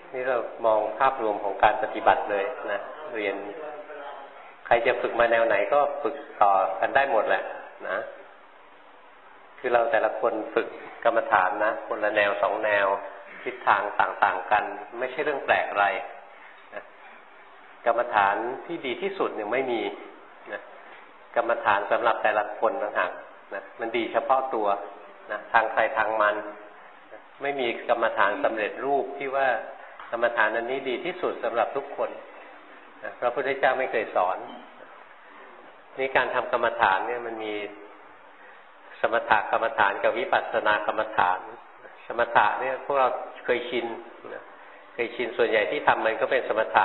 นี่เรามองภาพรวมของการปฏิบัติเลยนะเรียนใครจะฝึกมาแนวไหนก็ฝึกต่อกันได้หมดแหละนะคือเราแต่ละคนฝึกกรรมฐานนะคนละแนวสองแนวทิศทางต่างๆกันไม่ใช่เรื่องแปลกอะไรนะกรรมฐานที่ดีที่สุดเนี่ยไม่มีนะกรรมฐานสำหรับแต่ละคนต่างหากนะมันดีเฉพาะตัวนะทางใครทางมันนะไม่มีกรรมฐานสำเร็จรูปที่ว่ากรรมฐานอันนี้ดีที่สุดสำหรับทุกคนนะพระพุทธเจ้าไม่เคยสอนนี่การทำกรรมฐานเนี่ยมันมีสมถกรรมฐานกับวิปัสสนากรรมฐานสมถะเนี่ยพวกเราเคยชินส่วนใหญ่ที่ทำมันก็เป็นสมถะ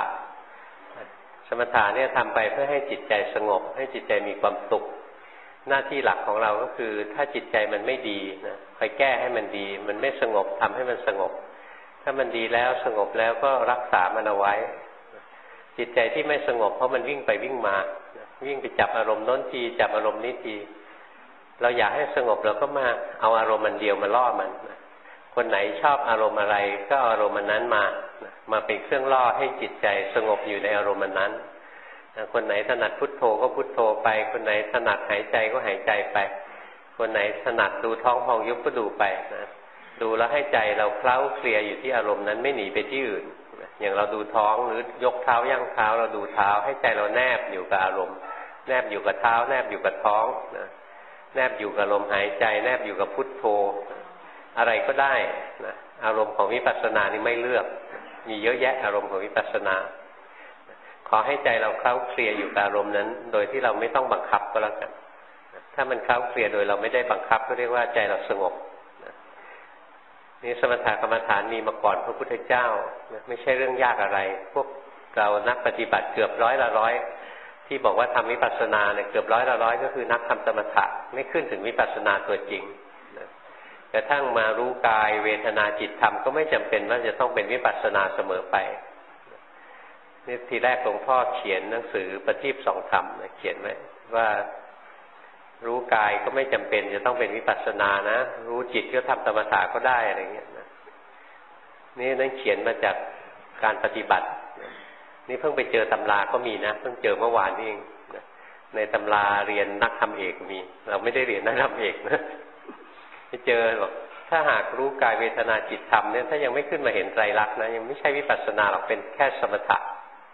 เนี่ยทำไปเพื่อให้จิตใจสงบให้จิตใจมีความสุขหน้าที่หลักของเราก็คือถ้าจิตใจมันไม่ดีนะคอยแก้ให้มันดีมันไม่สงบทำให้มันสงบถ้ามันดีแล้วสงบแล้วก็รักษามันเอาไว้จิตใจที่ไม่สงบเพราะมันวิ่งไปวิ่งมาวิ่งไปจับอารมณ์โน้นทีจับอารมณ์นี้ทีเราอยากให้สงบเราก็มาเอาอารมณ์มันเดียวมาล่อมันคนไหนชอบอารมณ์อะไรก็เอาอารมณ์นั้นมาเป็นเครื่องล่อให้จิตใจสงบอยู่ในอารมณ์นั้นคนไหนถนัดพุทโธก็พุทโธไปคนไหนถนัดหายใจก็หายใจไปคนไหนถนัดดูท้องพองยุบก็ดูไปนะดูแล้วให้ใจเราเคล้าเคลียอยู่ที่อารมณ์นั้นไม่หนีไปที่อื่นอย่างเราดูท้องหรือยกเท้าย่างเท้าเราดูเท้าให้ใจเราแนบอยู่กับอารมณ์แนบอยู่กับเท้าแนบอยู่กับท้องนะแนบอยู่กับลมหายใจแนบอยู่กับพุทโธอะไรก็ได้นะอารมณ์ของวิปัสสนานี่ไม่เลือกมีเยอะแยะอารมณ์ของวิปัสสนาขอให้ใจเราเคล้าเคลียอยู่กับอารมณ์นั้นโดยที่เราไม่ต้องบังคับก็แล้วกันถ้ามันเคล้าเคลียโดยเราไม่ได้บังคับก็เรียกว่าใจเราสงบนี่สมถกรรมฐานมีมาก่อนพระพุทธเจ้าไม่ใช่เรื่องยากอะไรพวกเรานักปฏิบัติเกือบร้อยที่บอกว่าทำวิปัสสนาเนี่ยเกือบร้อยก็คือนักทำสมถะไม่ขึ้นถึงวิปัสสนาตัวจริงกระทั่งมารู้กายเวทนาจิตธรรมก็ไม่จำเป็นว่าจะต้องเป็นวิปัสสนาเสมอไปนี่ทีแรกหลวงพ่อเขียนหนังสือประทีปสองธรรมเขียนไว้ว่ารู้กายก็ไม่จำเป็นจะต้องเป็นวิปัสสนานะรู้จิตก็ทำสมถะก็ได้อะไรเงี้ยนะนี่นั่นเขียนมาจากการปฏิบัตินี่เพิ่งไปเจอตำราก็มีนะเพิ่งเจอเมื่อวานนี่เองในตำราเรียนนักธรรมเอกมีเราไม่ได้เรียนนักธรรมเอกนะไปเจอบอกถ้าหากรู้กายเวทนาจิตธรรมเนี่ยถ้ายังไม่ขึ้นมาเห็นไตรลักษณ์นะยังไม่ใช่วิปัสสนาหรอกเป็นแค่สมถะ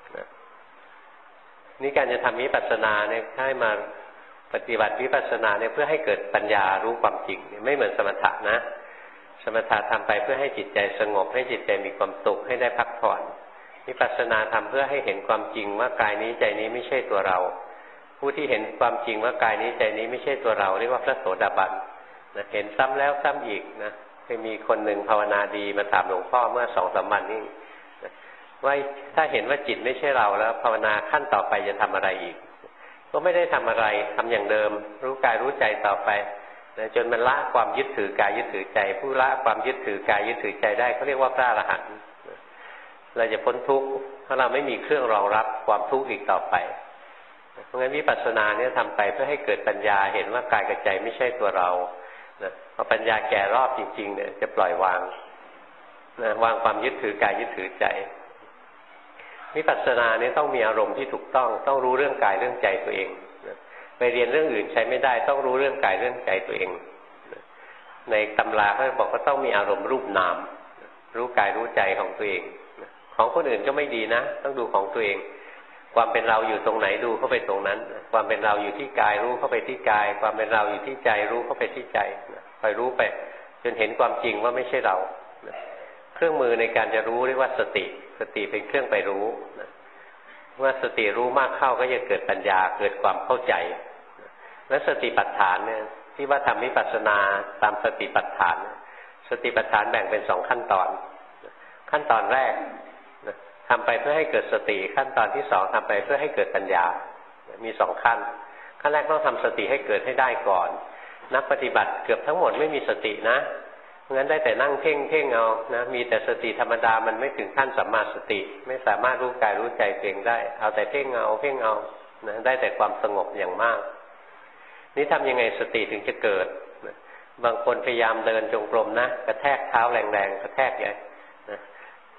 นี่การจะทำวิปัสสนาเนี่ยให้มาปฏิบัติวิปัสสนาเนี่ยเพื่อให้เกิดปัญญารู้ความจริงไม่เหมือนสมถะนะสมถะทำไปเพื่อให้จิตใจสงบให้จิตใจมีความสุขให้ได้พักผ่อนวิปัสสนาทำเพื่อให้เห็นความจริงว่ากายนี้ใจนี้ไม่ใช่ตัวเราผู้ที่เห็นความจริงว่ากายนี้ใจนี้ไม่ใช่ตัวเราเรียกว่าพระโสดาบันนะเห็นซ้ำแล้วซ้ำอีกนะเคยมีคนหนึ่งภาวนาดีมาถามหลวงพ่อเมื่อ2-3 วันนี้ว่าถ้าเห็นว่าจิตไม่ใช่เราแล้วภาวนาขั้นต่อไปจะทำอะไรอีกก็ไม่ได้ทำอะไรทำอย่างเดิมรู้กายรู้ใจต่อไปนะจนมันละความยึดถือกายยึดถือใจผู้ละความยึดถือกายยึดถือใจได้เขาเรียกว่าพระอรหันต์เราจะพ้นทุกข์เพราะเราไม่มีเครื่องรองรับความทุกข์อีกต่อไปเพราะงั้นวิปัสสนาเนี่ยทำไปเพื่อให้เกิดปัญญาเห็นว่ากายกับใจไม่ใช่ตัวเรานะพอปัญญาแก่รอบจริงๆเนี่ยจะปล่อยวางนะวางความยึดถือกายยึดถือใจวิปัสสนาเนี่ยต้องมีอารมณ์ที่ถูกต้องรู้เรื่องกายเรื่องใจตัวเองไปเรียนเรื่องอื่นใช้ไม่ได้ต้องรู้เรื่องกายเรื่องใจตัวเองในตำราเขาบอกว่าต้องมีอารมณ์รูปนามรู้กายรู้ใจของตัวเองของคนอื่นก็ไม่ดีนะต้องดูของตัวเองความเป็นเราอยู่ตรงไหนดูเข้าไปตรงนั้นความเป็นเราอยู่ที่กายรู้เข้าไปที่กายความเป็นเราอยู่ที่ใจรู้เข้าไปที่ใจคอยรู้ไปจนเห็นความจริงว่าไม่ใช่เราเครื่องมือในการจะรู้เรียกว่าสติเป็นเครื่องไปรู้เมื่อสติรู้มากเข้าก็จะเกิดปัญญาเกิดความเข้าใจและสติปัฏฐานเนี่ยที่ว่าทำวิปัสสนาตามสติปัฏฐานสติปัฏฐานแบ่งเป็น2ขั้นตอนขั้นตอนแรกทำไปเพื่อให้เกิดสติขั้นตอนที่2ทำไปเพื่อให้เกิดปัญญามี2ขั้นขั้นแรกต้องทำสติให้เกิดให้ได้ก่อนนักปฏิบัติเกือบทั้งหมดไม่มีสตินะงั้นได้แต่นั่งเพ่งเอานะมีแต่สติธรรมดามันไม่ถึงขั้นสัมมาสติไม่สามารถรู้กายรู้ใจตัวเองได้เอาแต่เพ่งเอานะได้แต่ความสงบอย่างมากนี่ทำยังไงสติถึงจะเกิดบางคนพยายามเดินจงกรมนะกระแทกเท้าแรงๆกระแทกใหญ่นะ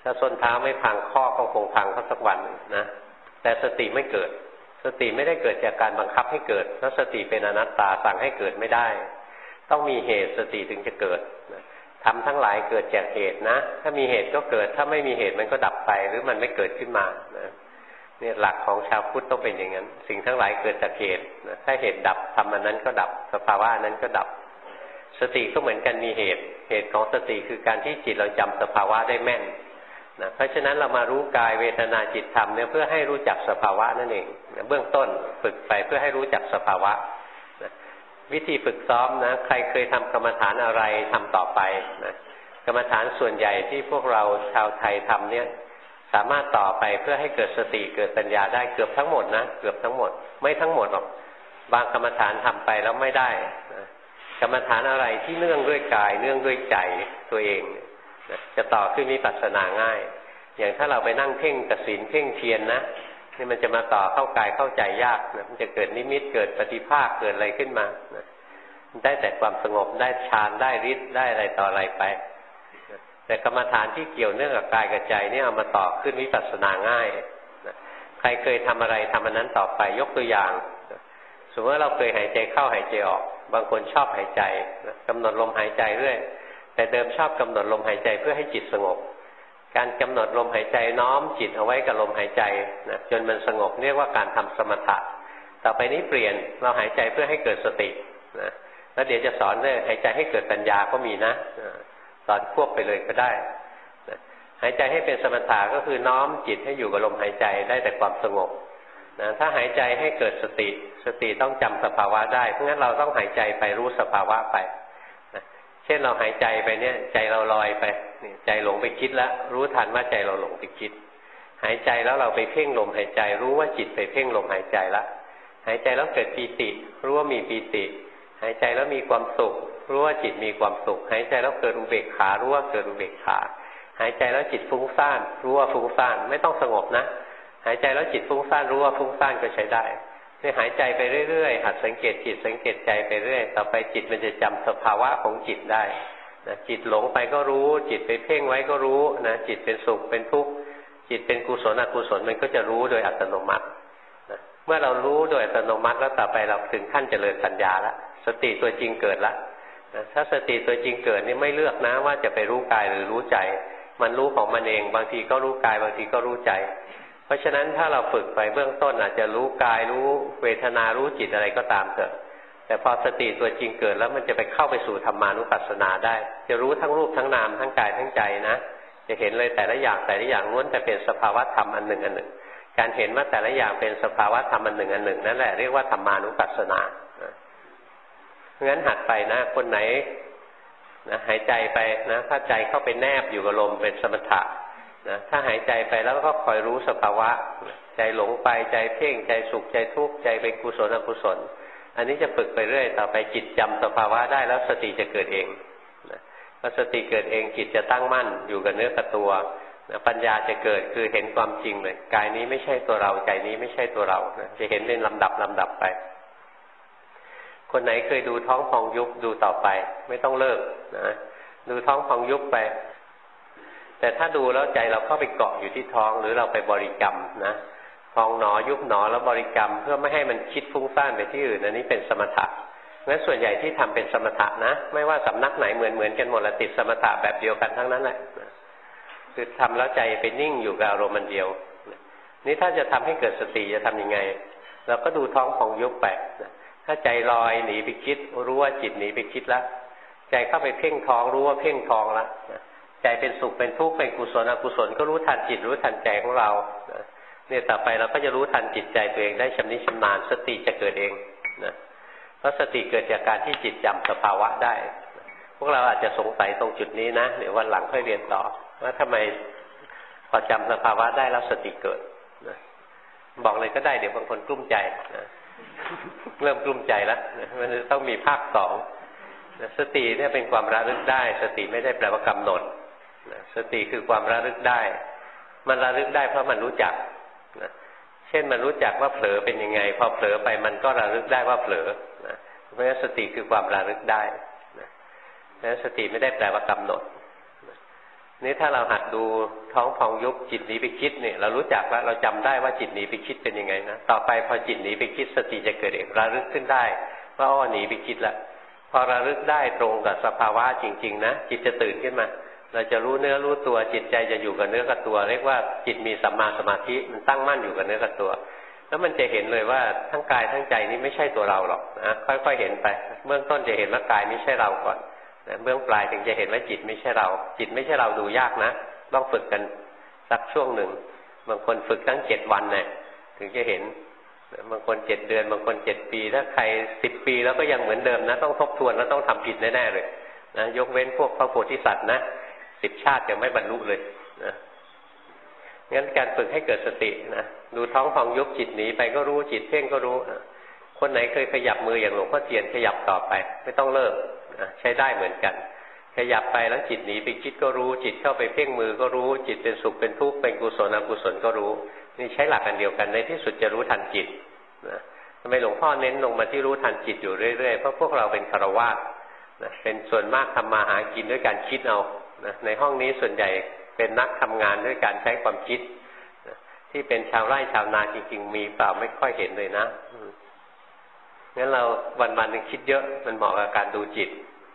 ถ้าส้นเท้าไม่พังข้อก็คงพังเขาสักวันนะแต่สติไม่เกิดสติไม่ได้เกิดจากการบังคับให้เกิดเพราะสติเป็นอนัตตาสั่งให้เกิดไม่ได้ต้องมีเหตุสติถึงจะเกิดทำทั้งหลายเกิดจากเหตุนะถ้ามีเหตุก็เกิดถ้าไม่มีเหตุมันก็ดับไปหรือมันไม่เกิดขึ้นมานะนี่หลักของชาวพุทธต้องเป็นอย่างนั้นสิ่งทั้งหลายเกิดจากเหตุนะถ้าเหตุดับธรรมอันนั้นก็ดับสภาวะนั้นก็ดับสติก็เหมือนกันมีเหตุของสติคือการที่จิตเราจำสภาวะได้แม่นนะเพราะฉะนั้นเรามารู้กายเวทนาจิตธรรมเนี่ยเพื่อให้รู้จักสภาวะนั่นเองนะเบื้องต้นฝึกไปเพื่อให้รู้จักสภาวะนะวิธีฝึกซ้อมนะใครเคยทำกรรมฐานอะไรทำต่อไปนะกรรมฐานส่วนใหญ่ที่พวกเราชาวไทยทำเนี่ยสามารถต่อไปเพื่อให้เกิดสติเกิดปัญญาได้เกือบทั้งหมดนะเกือบทั้งหมดไม่ทั้งหมดหรอกบางกรรมฐานทำไปแล้วไม่ได้นะกรรมฐานอะไรที่เนื่องด้วยกายเนื่องด้วยใจตัวเองนะจะต่อขึ้นวิปัสสนาง่ายอย่างถ้าเราไปนั่งเพ่งกสิณเพ่งเทียนนะนี่มันจะมาต่อเข้ากายเข้าใจยากนะมันจะเกิดนิมิตเกิดปฏิภาคเกิดอะไรขึ้นมานะได้แต่ความสงบได้ฌานได้ฤทธิ์ได้อะไรต่ออะไรไปแต่กรรมฐานที่เกี่ยวเนื่องกับกายกับใจนี่เอามาต่อขึ้นวิปัสสนาง่ายนะใครเคยทำอะไรทำอันนั้นต่อไปยกตัวอย่างนะสมมติว่าเราเคยหายใจเข้าหายใจออกบางคนชอบหายใจนะกำหนดลมหายใจเรื่อยแต่เดิมชอบกำหนดลมหายใจเพื่อให้จิตสงบการกำหนดลมหายใจน้อมจิตเอาไว้กับลมหายใจนะจนมันสงบเรียกว่าการทำสมถะต่อไปนี้เปลี่ยนเราหายใจเพื่อให้เกิดสตินะแล้วเดี๋ยวจะสอนเรื่องหายใจให้เกิดปัญญาก็มีนะสอนควบไปเลยก็ได้หายใจให้เป็นสมถะก็คือน้อมจิตให้อยู่กับลมหายใจได้แต่ความสงบนะถ้าหายใจให้เกิดสติต้องจำสภาวะได้เพราะงั้นเราต้องหายใจไปรู้สภาวะไปนะเช่นเราหายใจไปเนี่ยใจเราลอยไปใจหลงไปคิดแล้วรู้ทันว่าใจเราหลงไปคิดหายใจแล้วเราไปเพ่งลมหายใจรู้ว่าจิตไปเพ่งลมหายใจแล้วหายใจแล้วเกิดปีติรู้ว่ามีปีติหายใจแล้วมีความสุขรู้ว่าจิตมีความสุขหายใจแล้วเกิดอุเบกขารู้ว่าเกิดอุเบกขาหายใจแล้วจิตฟุ้งซ่านรู้ว่าฟุ้งซ่านไม่ต้องสงบนะหายใจแล้วจิตฟุ้งซ่านรู้ว่าฟุ้งซ่านก็ใช้ได้นี่หายใจไปเรื่อยๆหัดสังเกตจิตสังเกตใจไปเรื่อยต่อไปจิตมันจะจำสภาวะของจิตได้นะจิตหลงไปก็รู้จิตไปเพ่งไว้ก็รู้นะจิตเป็นสุขเป็นทุกข์จิตเป็นกุศลอกุศลมันก็จะรู้โดยอัตโนมัตินะเมื่อเรารู้โดยอัตโนมัติแล้วต่อไปเราถึงขั้นเจริญปัญญาแล้วสติตัวจริงเกิดแล้วถ้าสติตัวจริงเกิดนี่ไม่เลือกนะว่าจะไปรู้กายหรือรู้ใจมันรู้ของมันเองบางทีก็รู้กายบางทีก็รู้ใจเพราะฉะนั้นถ้าเราฝึกไปเบื้องต้นอาจจะรู้กายรู้เวทนารู้จิตอะไรก็ตามเถอะแต่พอสติตัวจริงเกิดแล้วมันจะไปเข้าไปสู่ธรรมานุปัสสนาได้จะรู้ทั้งรูปทั้งนามทั้งกายทั้งใจนะจะเห็นเลยแต่ละอย่างล้วนแต่เป็นสภาวะธรรมอันหนึ่งการเห็นว่าแต่ละอย่างเป็นสภาวะธรรมอันหนึ่งนั่นแหละเรียกว่าธรรมานุปัสสนางั้นหัดไปนะคนไหนนะหายใจไปนะถ้าใจเข้าไปแนบอยู่กับลมเป็นสมถะนะถ้าหายใจไปแล้วก็คอยรู้สภาวะใจหลงไปใจเพ่งใจสุขใจทุกข์ใจเป็นกุศลอกุศลอันนี้จะฝึกไปเรื่อยต่อไปจิตจำสภาวะได้แล้วสติจะเกิดเองนะพอสติเกิดเองจิตจะตั้งมั่นอยู่กับเนื้อกับตัวนะปัญญาจะเกิดคือเห็นความจริงเลยกายนี้ไม่ใช่ตัวเราใจนี้ไม่ใช่ตัวเรานะจะเห็นเป็นลำดับไปคนไหนเคยดูท้องพองยุบดูต่อไปไม่ต้องเลิกนะดูท้องพองยุบไปแต่ถ้าดูแล้วใจเราเข้าไปเกาะอยู่ที่ท้องหรือเราไปบริกรรมนะพองหนอยุบหนอแล้วบริกรรมเพื่อไม่ให้มันคิดฟุ้งซ่านไปที่อื่นอันนี้เป็นสมถะงั้นส่วนใหญ่ที่ทำเป็นสมถะนะไม่ว่าสำนักไหนเหมือนกันหมดละติดสมถะแบบเดียวกันทั้งนั้นแหละคือทำแล้วใจไปนิ่งอยู่กับอารมณ์เดียวนี่ถ้าจะทำให้เกิดสติจะทำยังไงเราก็ดูท้องพองยุบไปถ้าใจลอยหนีไปคิดรู้ว่าจิตหนีไปคิดแล้วใจเข้าไปเพ่งท้องรู้ว่าเพ่งท้องแล้วใจเป็นสุขเป็นทุกข์เป็นกุศลอกุศลก็รู้ทันจิตรู้ทันใจของเราเนี่ยต่อไปเราก็จะรู้ทันจิตใจตัวเองได้ชำนิชำนาญสติจะเกิดเองนะเพราะสติเกิดจากการที่จิตจำสภาวะได้พวกเราอาจจะสงสัยตรงจุดนี้นะเดี๋ยววันหลังค่อยเรียนต่อว่าทำไมพอจำสภาวะได้แล้วสติเกิดนะบอกเลยก็ได้เดี๋ยวบางคนกลุ้มใจนะเริ่มกลุ้มใจแล้วมันต้องมีภาคสองสติเนี่ยเป็นความระลึกได้สติไม่ได้แปลว่ากำหนดสติคือความระลึกได้มันระลึกได้เพราะมันรู้จักเช่นมันรู้จักว่าเผลอเป็นยังไงพอเผลอไปมันก็ระลึกได้ว่าเผลอเพราะฉะนั้นสติคือความระลึกได้แล้วสติไม่ได้แปลว่ากำหนดนี่ถ้าเราหัดดูท้องพองยุบจิตหนีไปคิดเนี่ยเรารู้จักแล้วเราจำได้ว่าจิตหนีไปคิดเป็นยังไงนะต่อไปพอจิตหนีไปคิดสติจะเกิดเองระลึกขึ้นได้ว่าอ้อหนีไปคิดละพอระลึกได้ตรงกับสภาวะจริงๆนะจิตจะตื่นขึ้นมาเราจะรู้เนื้อรู้ตัวจิตใจจะอยู่กับเนื้อกับตัวเรียกว่าจิตมีสัมมาสมาธิมันตั้งมั่นอยู่กับเนื้อกับตัวแล้วมันจะเห็นเลยว่าทั้งกายทั้งใจนี้ไม่ใช่ตัวเราหรอกนะค่อยๆเห็นไปเบื้องต้นจะเห็นว่ากายไม่ใช่เราก่อนเบื้องปลายถึงจะเห็นว่าจิตไม่ใช่เราจิตไม่ใช่เราดูยากนะต้องฝึกกันสักช่วงหนึ่งบางคนฝึกตั้ง7 วันเนี่ยถึงจะเห็นบางคน7 เดือนบางคน7 ปีถ้าใคร10 ปีแล้วก็ยังเหมือนเดิมนะต้องทบทวนแล้วต้องทำผิดแน่ๆเลยนะยกเว้นพวกพระโพธิสัตว์นะ10 ชาติยังไม่บรรลุเลยนะงั้นการฝึกให้เกิดสตินะดูท้องพองยุบจิตหนีไปก็รู้จิตเพ่งก็รู้นะคนไหนเคยขยับมืออย่างหลวงพ่อเทียนขยับต่อไปไม่ต้องเลิกนะใช้ได้เหมือนกันขยับไปแล้วจิตหนีไปคิดก็รู้จิตเข้าไปเพ่งมือก็รู้จิตเป็นสุขเป็นทุกข์เป็นกุศลอกุศลก็รู้นี่ใช้หลักอันเดียวกันในที่สุดจะรู้ทันจิตนะทำไมหลวงพ่อเน้นลงมาที่รู้ทันจิตอยู่เรื่อยๆเพราะพวกเราเป็นฆราวาสนะเป็นส่วนมากทำมาหากินด้วยการคิดเอานะในห้องนี้ส่วนใหญ่เป็นนักทำงานด้วยการใช้ความคิดนะที่เป็นชาวไร่ชาวนาจริงๆมีเปล่าไม่ค่อยเห็นเลยนะงั้นเราวันๆนึงคิดเยอะมันเหมาะกับการดูจิต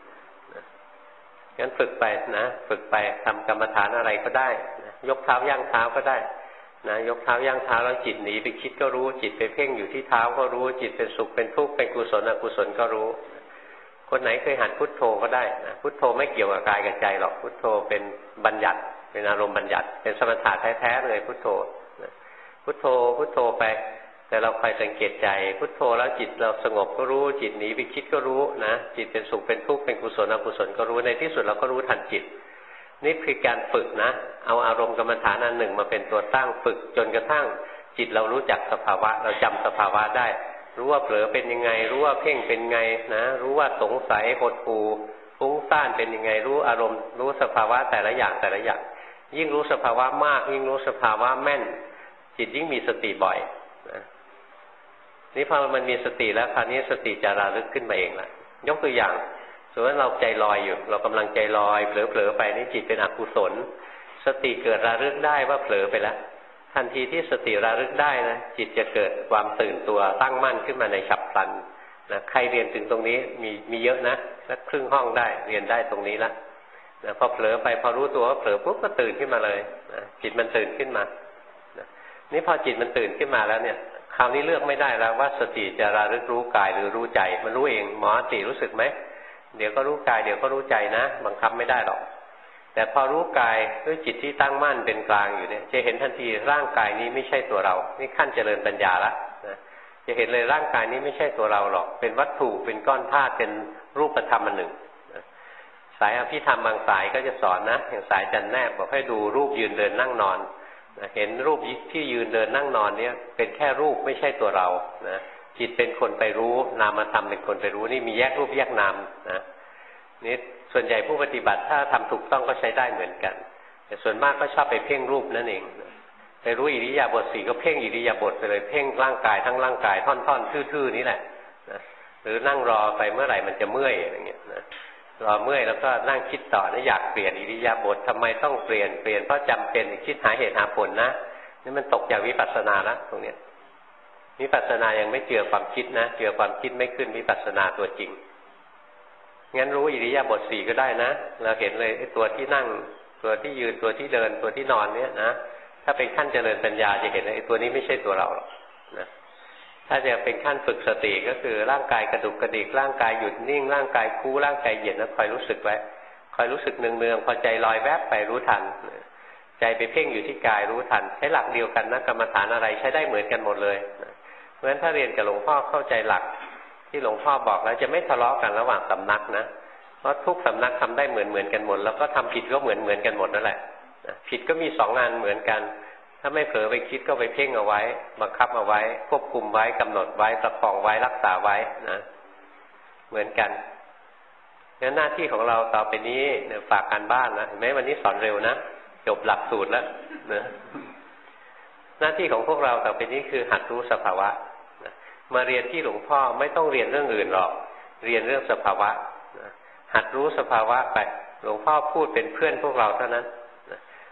งั้นฝึกไปนะฝึกไปทำกรรมฐานอะไรก็ได้นะยกเท้าย่างเท้าก็ได้นะยกเท้าย่างเท้าแล้วจิตหนีไปคิดก็รู้จิตไปเพ่งอยู่ที่เท้าก็รู้จิตเป็นสุขเป็นทุกข์เป็นกุศลอกุศลก็รู้คนไหนเคยหัดพุทโธก็ได้นะพุทโธไม่เกี่ยวกับกายกับใจหรอกพุทโธเป็นบัญญัติเป็นอารมณ์บัญญัติเป็นสมถะแท้ๆเลยพุทโธนะพุทโธพุทโธไปแต่เราคอยสังเกตใจพุทโธแล้วจิตเราสงบก็รู้จิตหนีไปคิดก็รู้นะจิตเป็นสุขเป็นทุกข์เป็นกุศลอกุศลก็รู้ในที่สุดเราก็รู้ทันจิตนี่คือการฝึกนะเอาอารมณ์กรรมฐานอันหนึ่งมาเป็นตัวตั้งฝึกจนกระทั่งจิตเรารู้จักสภาวะเราจำสภาวะได้รู้ว่าเผลอเป็นยังไงรู้ว่าเพ่งเป็นไงนะรู้ว่าสงสัยหดหู่ฟุ้งซ่านเป็นยังไงรู้อารมณ์รู้สภาวะแต่ละอย่างแต่ละอย่างยิ่งรู้สภาวะมากยิ่งรู้สภาวะแม่นจิตยิ่งมีสติบ่อยนะนี่พอมันมีสติแล้วคราวนี้สติจะระลึกขึ้นมาเองละยกตัวอย่างสมมติว่าเราใจลอยอยู่เรากำลังใจลอยเผลอๆไปนี่จิตเป็นอกุศลสติเกิดระลึกได้ว่าเผลอไปแล้วทันทีที่สติระลึกได้นะจิตจะเกิดความตื่นตัวตั้งมั่นขึ้นมาในฉับพลันนะใครเรียนถึงตรงนี้มีเยอะนะสักครึ่งห้องได้เรียนได้ตรงนี้ละนะพอเผลอไปพอรู้ตัวว่าเผลอปุ๊บก็ตื่นขึ้นมาเลยนะจิตมันตื่นขึ้นมานะนี่พอจิตมันตื่นขึ้นมาแล้วเนี่ยคราวนี้เลือกไม่ได้แล้วว่าสติจะระลึกรู้กายหรือรู้ใจมันรู้เองหมอติรู้สึกไหมเดี๋ยวก็รู้กายเดี๋ยวก็รู้ใจนะบังคับไม่ได้หรอกแต่พอรู้กายด้วยจิตที่ตั้งมั่นเป็นกลางอยู่เนี่ยจะเห็นทันทีร่างกายนี้ไม่ใช่ตัวเรานี่ขั้นเจริญปัญญาละนะจะเห็นเลยร่างกายนี้ไม่ใช่ตัวเราหรอกเป็นวัตถุเป็นก้อนธาตุเป็นรูปธรรมอันหนึ่งนะสายอภิธรรมบางสายก็จะสอนนะอย่างสายจันแนบบอกให้ดูรูปยืนเดินนั่งนอนนะเห็นรูปที่ยืนเดินนั่งนอนเนี่ยเป็นแค่รูปไม่ใช่ตัวเรานะจิตเป็นคนไปรู้นามธรรมเป็นคนไปรู้นี่มีแยกรูปแยกนามนะนี่ส่วนใหญ่ผู้ปฏิบัติถ้าทำถูกต้องก็ใช้ได้เหมือนกันแต่ส่วนมากก็ชอบไปเพ่งรูปนั่นเองไปรู้อิริยาบถ4ก็เพ่งอิริยาบถไปเลยเพ่งร่างกายทั้งร่างกายท่อนๆทื่อๆนี่แหละนะหรือนั่งรอไปเมื่อไหร่มันจะเมื่อยอะไรเงี้ยนะรอเมื่อยแล้วก็นั่งคิดต่อนะอยากเปลี่ยนอิริยาบถทำไมต้องเปลี่ยนเพราะจำเป็นคิดหาเหตุหาผลนะนี่มันตกจากวิปัสสนาแล้วตรงเนี้ยวิปัสสนายังไม่เจือความคิดนะเจือความคิดไม่ขึ้นวิปัสสนาตัวจริงงั้นรู้อิริยาบถ4ก็ได้นะเราเห็นเลยไอ้ตัวที่นั่งตัวที่ยืนตัวที่เดินตัวที่นอนเนี้ยนะถ้าเป็นขั้นเจริญปัญญาจะเห็นเลยไอ้ตัวนี้ไม่ใช่ตัวเราหรอกนะถ้าจะเป็นขั้นฝึกสติก็คือร่างกายกระดุกกระดิกร่างกายหยุดนิ่งร่างกายคู่ร่างกายเย็นแล้วคอยรู้สึกไว้คอยรู้สึกเนืองๆพอใจลอยแวบไปรู้ทันใจไปเพ่งอยู่ที่กายรู้ทันใช้หลักเดียวกันนะกรรมฐานอะไรใช้ได้เหมือนกันหมดเลยเพราะฉะนั้นถ้าเรียนกับหลวงพ่อเข้าใจหลักที่หลวงพ่อบอกแล้วจะไม่ทะเลาะกันระหว่างสำนักนะเพราะทุกสำนักทำได้เหมือนกันหมดแล้วก็ทำผิดก็เหมือนกันหมดนั่นแหละผิดก็มี2 งานเหมือนกันถ้าไม่เผลอไปคิดก็ไปเพ่งเอาไว้บังคับเอาไว้ควบคุมไว้กำหนดไว้ประคองไว้รักษาไว้นะเหมือนกันงั้นหน้าที่ของเราต่อไปนี้ฝากการบ้านนะเห็นไหมวันนี้สอนเร็วนะจบหลักสูตรแล้วนะหน้าที่ของพวกเราต่อไปนี้คือหัดรู้สภาวะมาเรียนที่หลวงพ่อไม่ต้องเรียนเรื่องอื่นหรอกเรียนเรื่องสภาวะหัดรู้สภาวะไปหลวงพ่อพูดเป็นเพื่อนพวกเราเท่านั้น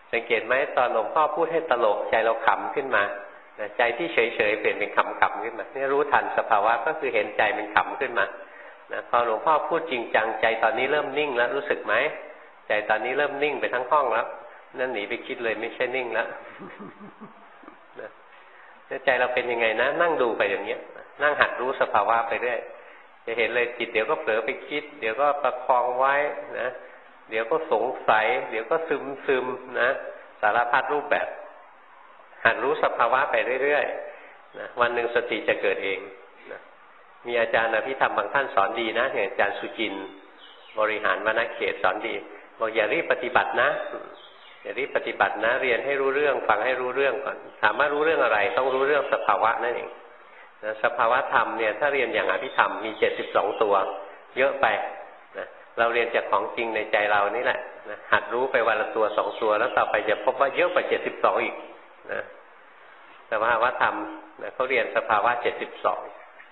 สังเกตไหมตอนหลวงพ่อพูดให้ตลกใจเราขำขึ้นมาใจที่เฉยๆเปลี่ยนเป็นขำขึ้นมานี่รู้ทันสภาวะก็คือเห็นใจมันขำขึ้นมาพอหลวงพ่อพูดจริงจังใจตอนนี้เริ่มนิ่งแล้วรู้สึกไหมใจตอนนี้เริ่มนิ่งไปทั้งห้องแล้วนั่นหนีไปคิดเลยไม่ใช่นิ่งแล้วใจเราเป็นยังไงนะนั่งดูไปอย่างเงี้ยนั่งหัดรู้สภาวะไปเรื่อยจะเห็นเลยจิตเดี๋ยวก็เผลอไปคิดเดี๋ยวก็ประคองไว้นะเดี๋ยวก็สงสัยเดี๋ยวก็ซึมนะสารพัดรูปแบบหัดรู้สภาวะไปเรื่อยๆนะวันหนึ่งสติจะเกิดเองนะมีอาจารย์อภิธรรมบางท่านสอนดีนะอย่างอาจารย์สุจินต์บริหารวรรณเขตสอนดีบอกอย่ารีบปฏิบัตินะอย่ารีบปฏิบัตินะเรียนให้รู้เรื่องฟังให้รู้เรื่องก่อนถามว่ารู้เรื่องอะไรต้องรู้เรื่องสภาวะนั่นเองนะสภาวะธรรมเนี่ยถ้าเรียนอย่างอภิธรรมมี72ตัวเยอะไปนะเราเรียนจากของจริงในใจเรานี่แหละนะหัดรู้ไปวันละตัว2ตัวแล้วต่อไปจะพบว่าเยอะกว่า72อีกนะสภาวะธรรมนะเขาเรียนสภาวะ72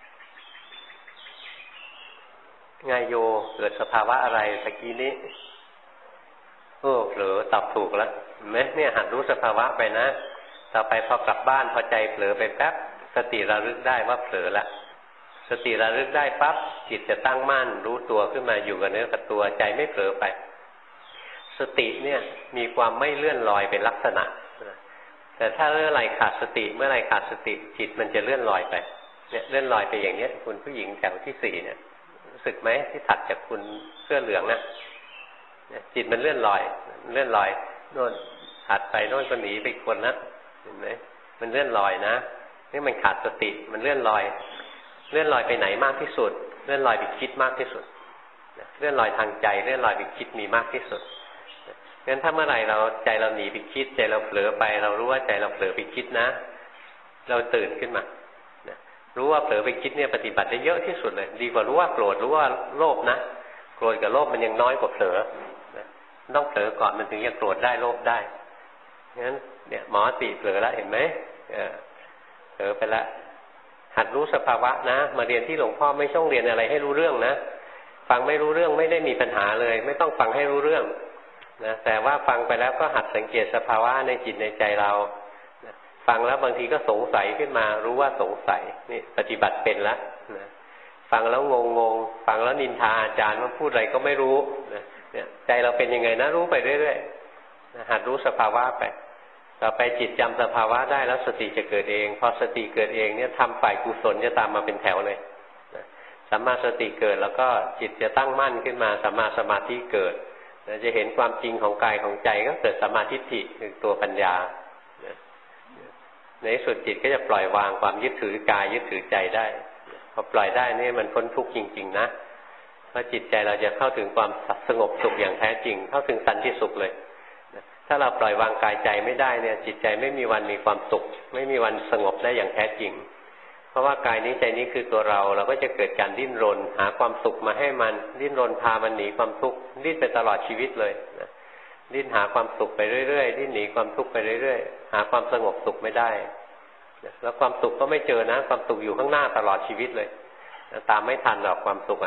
ไงโยเกิดสภาวะอะไรตะกี้นี้เผลอตอบถูกแล้วเห็นไหมเนี่ยหัดรู้สภาวะไปนะต่อไปพอกลับบ้านพอใจเผลอไปแป๊บสติระลึกได้ว่าเผลอละสติระลึกได้ปั๊บจิตจะตั้งมั่นรู้ตัวขึ้นมาอยู่กับเนื้อกับตัวใจไม่เผลอไปสติเนี่ยมีความไม่เลื่อนลอยเป็นลักษณะแต่ถ้าเมื่อไรขาดสติเมื่อไรขาดสติจิตมันจะเลื่อนลอยไปเนี่ยเลื่อนลอยไปอย่างเนี้ยคุณผู้หญิงแถวที่4เนี่ยรู้สึกไหมที่ถัดจากคุณเสื้อเหลืองนะจิตมันเลื่อนลอยโน่นถัดไปโน่นก็หนีไปคนนะเห็นไหมมันเลื่อนลอยนะนี่มันขาดสติมันเลื่อนลอยไปไหนมากที่สุดเลื่อนลอยไปคิดมากที่สุดเลื่อนลอยทางใจเลื่อนลอยไปคิดมีมากที่สุดงั้นถ้าเมื่อไหร่เราใจเราหนีไปคิดใจเราเผลอไปเรารู้ว่าใจเราเผลอไปคิดนะเราตื่นขึ้นมารู้ว่าเผลอไปคิดเนี่ยปฏิบัติได้เยอะที่สุดเลยดีกว่ารู้ว่าโกรธรู้ว่าโลภนะโกรธกับโลภมันยังน้อยกว่าเผลอต้องเผลอก่อนมันถึงจะโกรธได้โลภได้งั้นเนี่ยหมอติเผลอแล้วเห็นไหมเผลอไปแล้วหัดรู้สภาวะนะมาเรียนที่หลวงพ่อไม่ต้องเรียนอะไรให้รู้เรื่องนะฟังไม่รู้เรื่องไม่ได้มีปัญหาเลยไม่ต้องฟังให้รู้เรื่องนะแต่ว่าฟังไปแล้วก็หัดสังเกตสภาวะในจิตในใจเรานะฟังแล้วบางทีก็สงสัยขึ้นมารู้ว่าสงสัยนี่ปฏิบัติเป็นแล้วนะฟังแล้วงงฟังแล้วนินทาอาจารย์ว่าพูดอะไรก็ไม่รู้นะเนี่ยใจเราเป็นยังไงนะรู้ไปเรื่อยๆนะหัดรู้สภาวะไปต่อไปจิตจำสภาวะได้แล้วสติจะเกิดเองพอสติเกิดเองเนี่ยทำฝ่ายกุศลจะตามมาเป็นแถวเลยนะสัมมาสติเกิดแล้วก็จิตจะตั้งมั่นขึ้นมาสัมมาสมาธิเกิดนะจะเห็นความจริงของกายของใจก็เกิดสัมมาทิฏฐิคือตัวปัญญานะในสุดจิตก็จะปล่อยวางความยึดถือกายยึดถือใจได้พอปล่อยได้นี่มันพ้นทุกข์จริงๆนะเพราะจิตใจเราจะเข้าถึงความสงบสุขอย่างแท้จริงเข้าถึงสันติสุขเลยถ้าเราปล่อยวางกายใจไม่ได้เนี่ยจิตใจไม่มีวันมีความสุขไม่มีวันสงบได้อย่างแท้จริงเพราะว่ากายนี้ใจนี้คือตัวเราก็จะเกิดการดิ้นรนหาความสุขมาให้มันดิ้นรนพามันหนีความทุกข์ดิ้นไปตลอดชีวิตเลยนะดิ้นหาความสุขไปเรื่อยๆดิ้นหนีความทุกข์ไปเรื่อยๆหาความสงบสุขไม่ได้แล้วความสุขก็ไม่เจอนะความสุขอยู่ข้างหน้าตลอดชีวิตเลยตามไม่ทันหรอกความสุข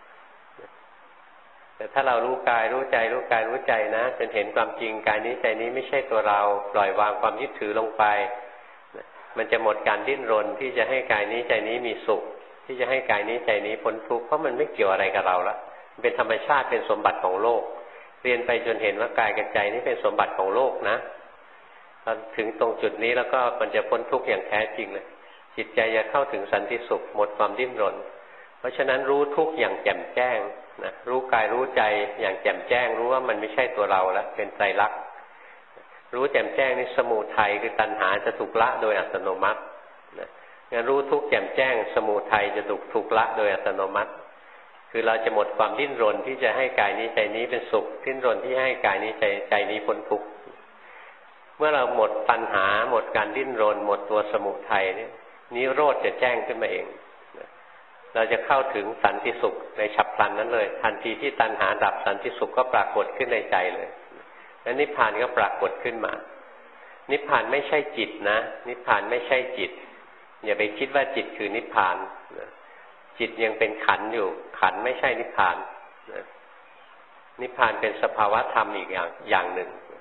แต่ถ้าเรารู้กายรู้ใจรู้กายรู้ใจนะจนเห็นความจริงกายนี้ใจนี้ไม่ใช่ตัวเราปล่อยวางความยึดถือลงไปมันจะหมดการดิ้นรนที่จะให้กายนี้ใจนี้มีสุขที่จะให้กายนี้ใจนี้พ้นทุกข์เพราะมันไม่เกี่ยวอะไรกับเราละมันเป็นธรรมชาติเป็นสมบัติของโลกเรียนไปจนเห็นว่ากายกับใจนี้เป็นสมบัติของโลกนะตอนถึงตรงจุดนี้แล้วก็มันจะพ้นทุกข์อย่างแท้จริงเลยจิตใจจะเข้าถึงสันติสุขหมดความดิ้นรนเพราะฉะนั้นรู้ทุกข์อย่างแจ่มแจ้งนะรู้กายรู้ใจอย่างแจ่มแจ้งรู้ว่ามันไม่ใช่ตัวเราแล้วเป็นไตรลักษณ์รู้แจ่มแจ้งนี่สมุทัยคือตัณหาจะถูกละโดยอัตโนมัตินะงั้นรู้ทุกข์แจ่มแจ้งสมุทัยจะถูกละโดยอัตโนมัติคือเราจะหมดความดิ้นรนที่จะให้กายนี้ใจนี้เป็นสุขดิ้นรนที่ให้กายนี้ใจนี้พ้นทุกข์เมื่อเราหมดตัณหาหมดการดิ้นรนหมดตัวสมุทัยนี่นิโรธจะแจ้งขึ้นมาเองเราจะเข้าถึงสันติสุขในฉับพลันนั้นเลยทันทีที่ตัณหาดับสันติสุขก็ปรากฏขึ้นในใจเลยและนิพพานก็ปรากฏขึ้นมานิพพานไม่ใช่จิตนะนิพพานไม่ใช่จิตอย่าไปคิดว่าจิตคือนิพพานจิตยังเป็นขันธ์อยู่ขันธ์ไม่ใช่นิพพานนิพพานเป็นสภาวะธรรมอีกอย่างหนึ่ง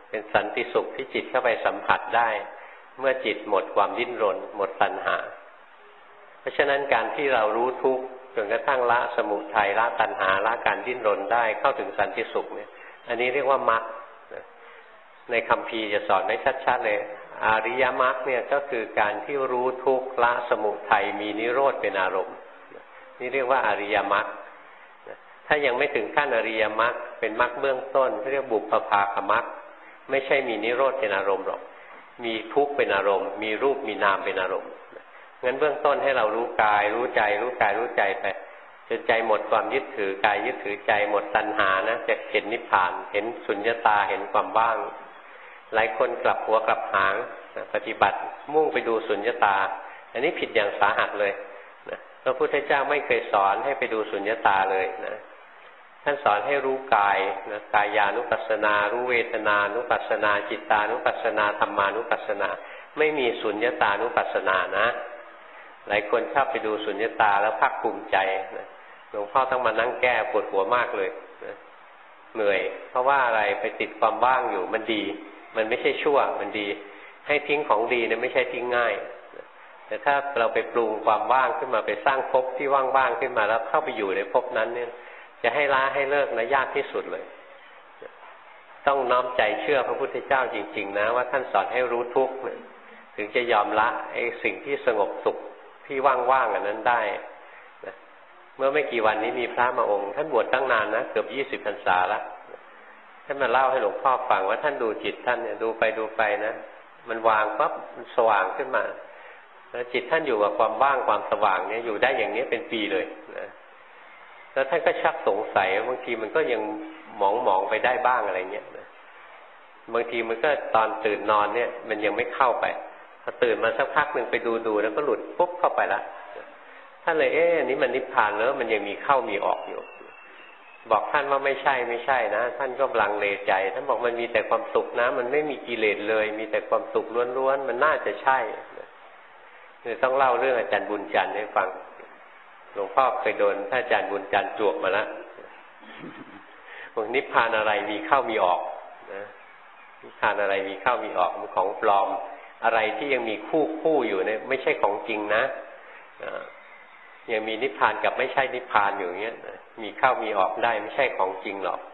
เป็นสันติสุขที่จิตเข้าไปสัมผัสได้เมื่อจิตหมดความดิ้นรนหมดตัณหาเพราะฉะนั้นการที่เรารู้ทุกข์จนกระทั่งละสมุทัยละตัณหาละการดิ้นรนได้เข้าถึงสันติสุขเนี่ยอันนี้เรียกว่ามรรคในคัมภีร์จะสอนไว้ชัดๆเลยอริยมรรคเนี่ยก็คือการที่รู้ทุกข์ละสมุทัยมีนิโรธเป็นอารมณ์นี่เรียกว่าอริยมรรคถ้ายังไม่ถึงขั้นอริยมรรคเป็นมรรคเบื้องต้นเรียกบุพภาคมรรคไม่ใช่มีนิโรธเป็นอารมณ์หรอกมีทุกข์เป็นอารมณ์มีรูปมีนามเป็นอารมณ์งั้นเบื้องต้นให้เรารู้กายรู้ใจรู้กายรู้ใจไปจนใจหมดความยึดถือกายยึดถือใจหมดตัณหานะจะเห็นนิพพานเห็นสุญญตาเห็นความว่างหลายคนกลับหัวกลับหางปฏิบัติมุ่งไปดูสุญญตาอันนี้ผิดอย่างสาหัสเลยพระพุทธเจ้าไม่เคยสอนให้ไปดูสุญญตาเลยนะท่านสอนให้รู้กายนะกายานุปัสสนารู้เวทนานุปัสสนาจิตานุปัสสนาธรรมานุปัสสนาไม่มีสุญญตานุปัสสนานะหลายคนชอบไปดูสุญญตาแล้วภาคภูมิใจนะหลวงพ่อต้องมานั่งแก้ปวดหัวมากเลยนะเหนื่อยเพราะว่าอะไรไปติดความว่างอยู่มันดีมันไม่ใช่ชั่วมันดีให้ทิ้งของดีเนี่ยไม่ใช่ทิ้งง่ายแต่ถ้าเราไปปรุงความว่างขึ้นมาไปสร้างภพที่ว่างๆขึ้นมาแล้วเข้าไปอยู่ในภพนั้นเนี่ยจะให้ละให้เลิกนะยากที่สุดเลยต้องน้อมใจเชื่อพระพุทธเจ้าจริงๆนะว่าท่านสอนให้รู้ทุกข์ถึงจะยอมละไอ้สิ่งที่สงบสุขที่ว่างๆอันนั้นได้เมื่อไม่กี่วันนี้มีพระมาองค์ท่านบวชตั้งนานนะเกือบ20 พรรษาละท่านมาเล่าให้หลวงพ่อฟังว่าท่านดูจิตท่านเนี่ยดูไปนะมันวางปั๊บมันสว่างขึ้นมาแล้วจิตท่านอยู่กับความว่างความสว่างเนี่ยอยู่ได้อย่างนี้เป็นปีเลยนะแล้วท่านก็ชักสงสัยบางทีมันก็ยังหมองไปได้บ้างอะไรเงี้ยนะบางทีมันก็ตอนตื่นนอนเนี่ยมันยังไม่เข้าไปพอตื่นมาสักพักหนึ่งไปดูแล้วก็หลุดปุ๊บเข้าไปละท่านเลยอันนี้มันนิพพานแล้วมันยังมีเข้ามีออกอยู่บอกท่านว่าไม่ใช่นะท่านก็ลังเลใจท่านบอกมันมีแต่ความสุขนะมันไม่มีกิเลสเลยมีแต่ความสุขล้วนๆมันน่าจะใช่คือต้องเล่าเรื่องอาจารย์บุญจันทร์ให้ฟังหลวงพ่อเคยโดนท่านอาจารย์บุญจันทร์จวกมาแล้วบอกนิพพานอะไรมีเข้ามีออกนะนิพพานอะไรมีเข้ามีออกมันของปลอมอะไรที่ยังมีคู่อยู่เนี่ยไม่ใช่ของจริงนะยังมีนิพพานกับไม่ใช่นิพพานอยู่อย่างเงี้ยมีเข้ามีออกได้ไม่ใช่ของจริงหรอก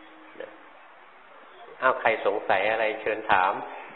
อ้าวใครสงสัยอะไรเชิญถาม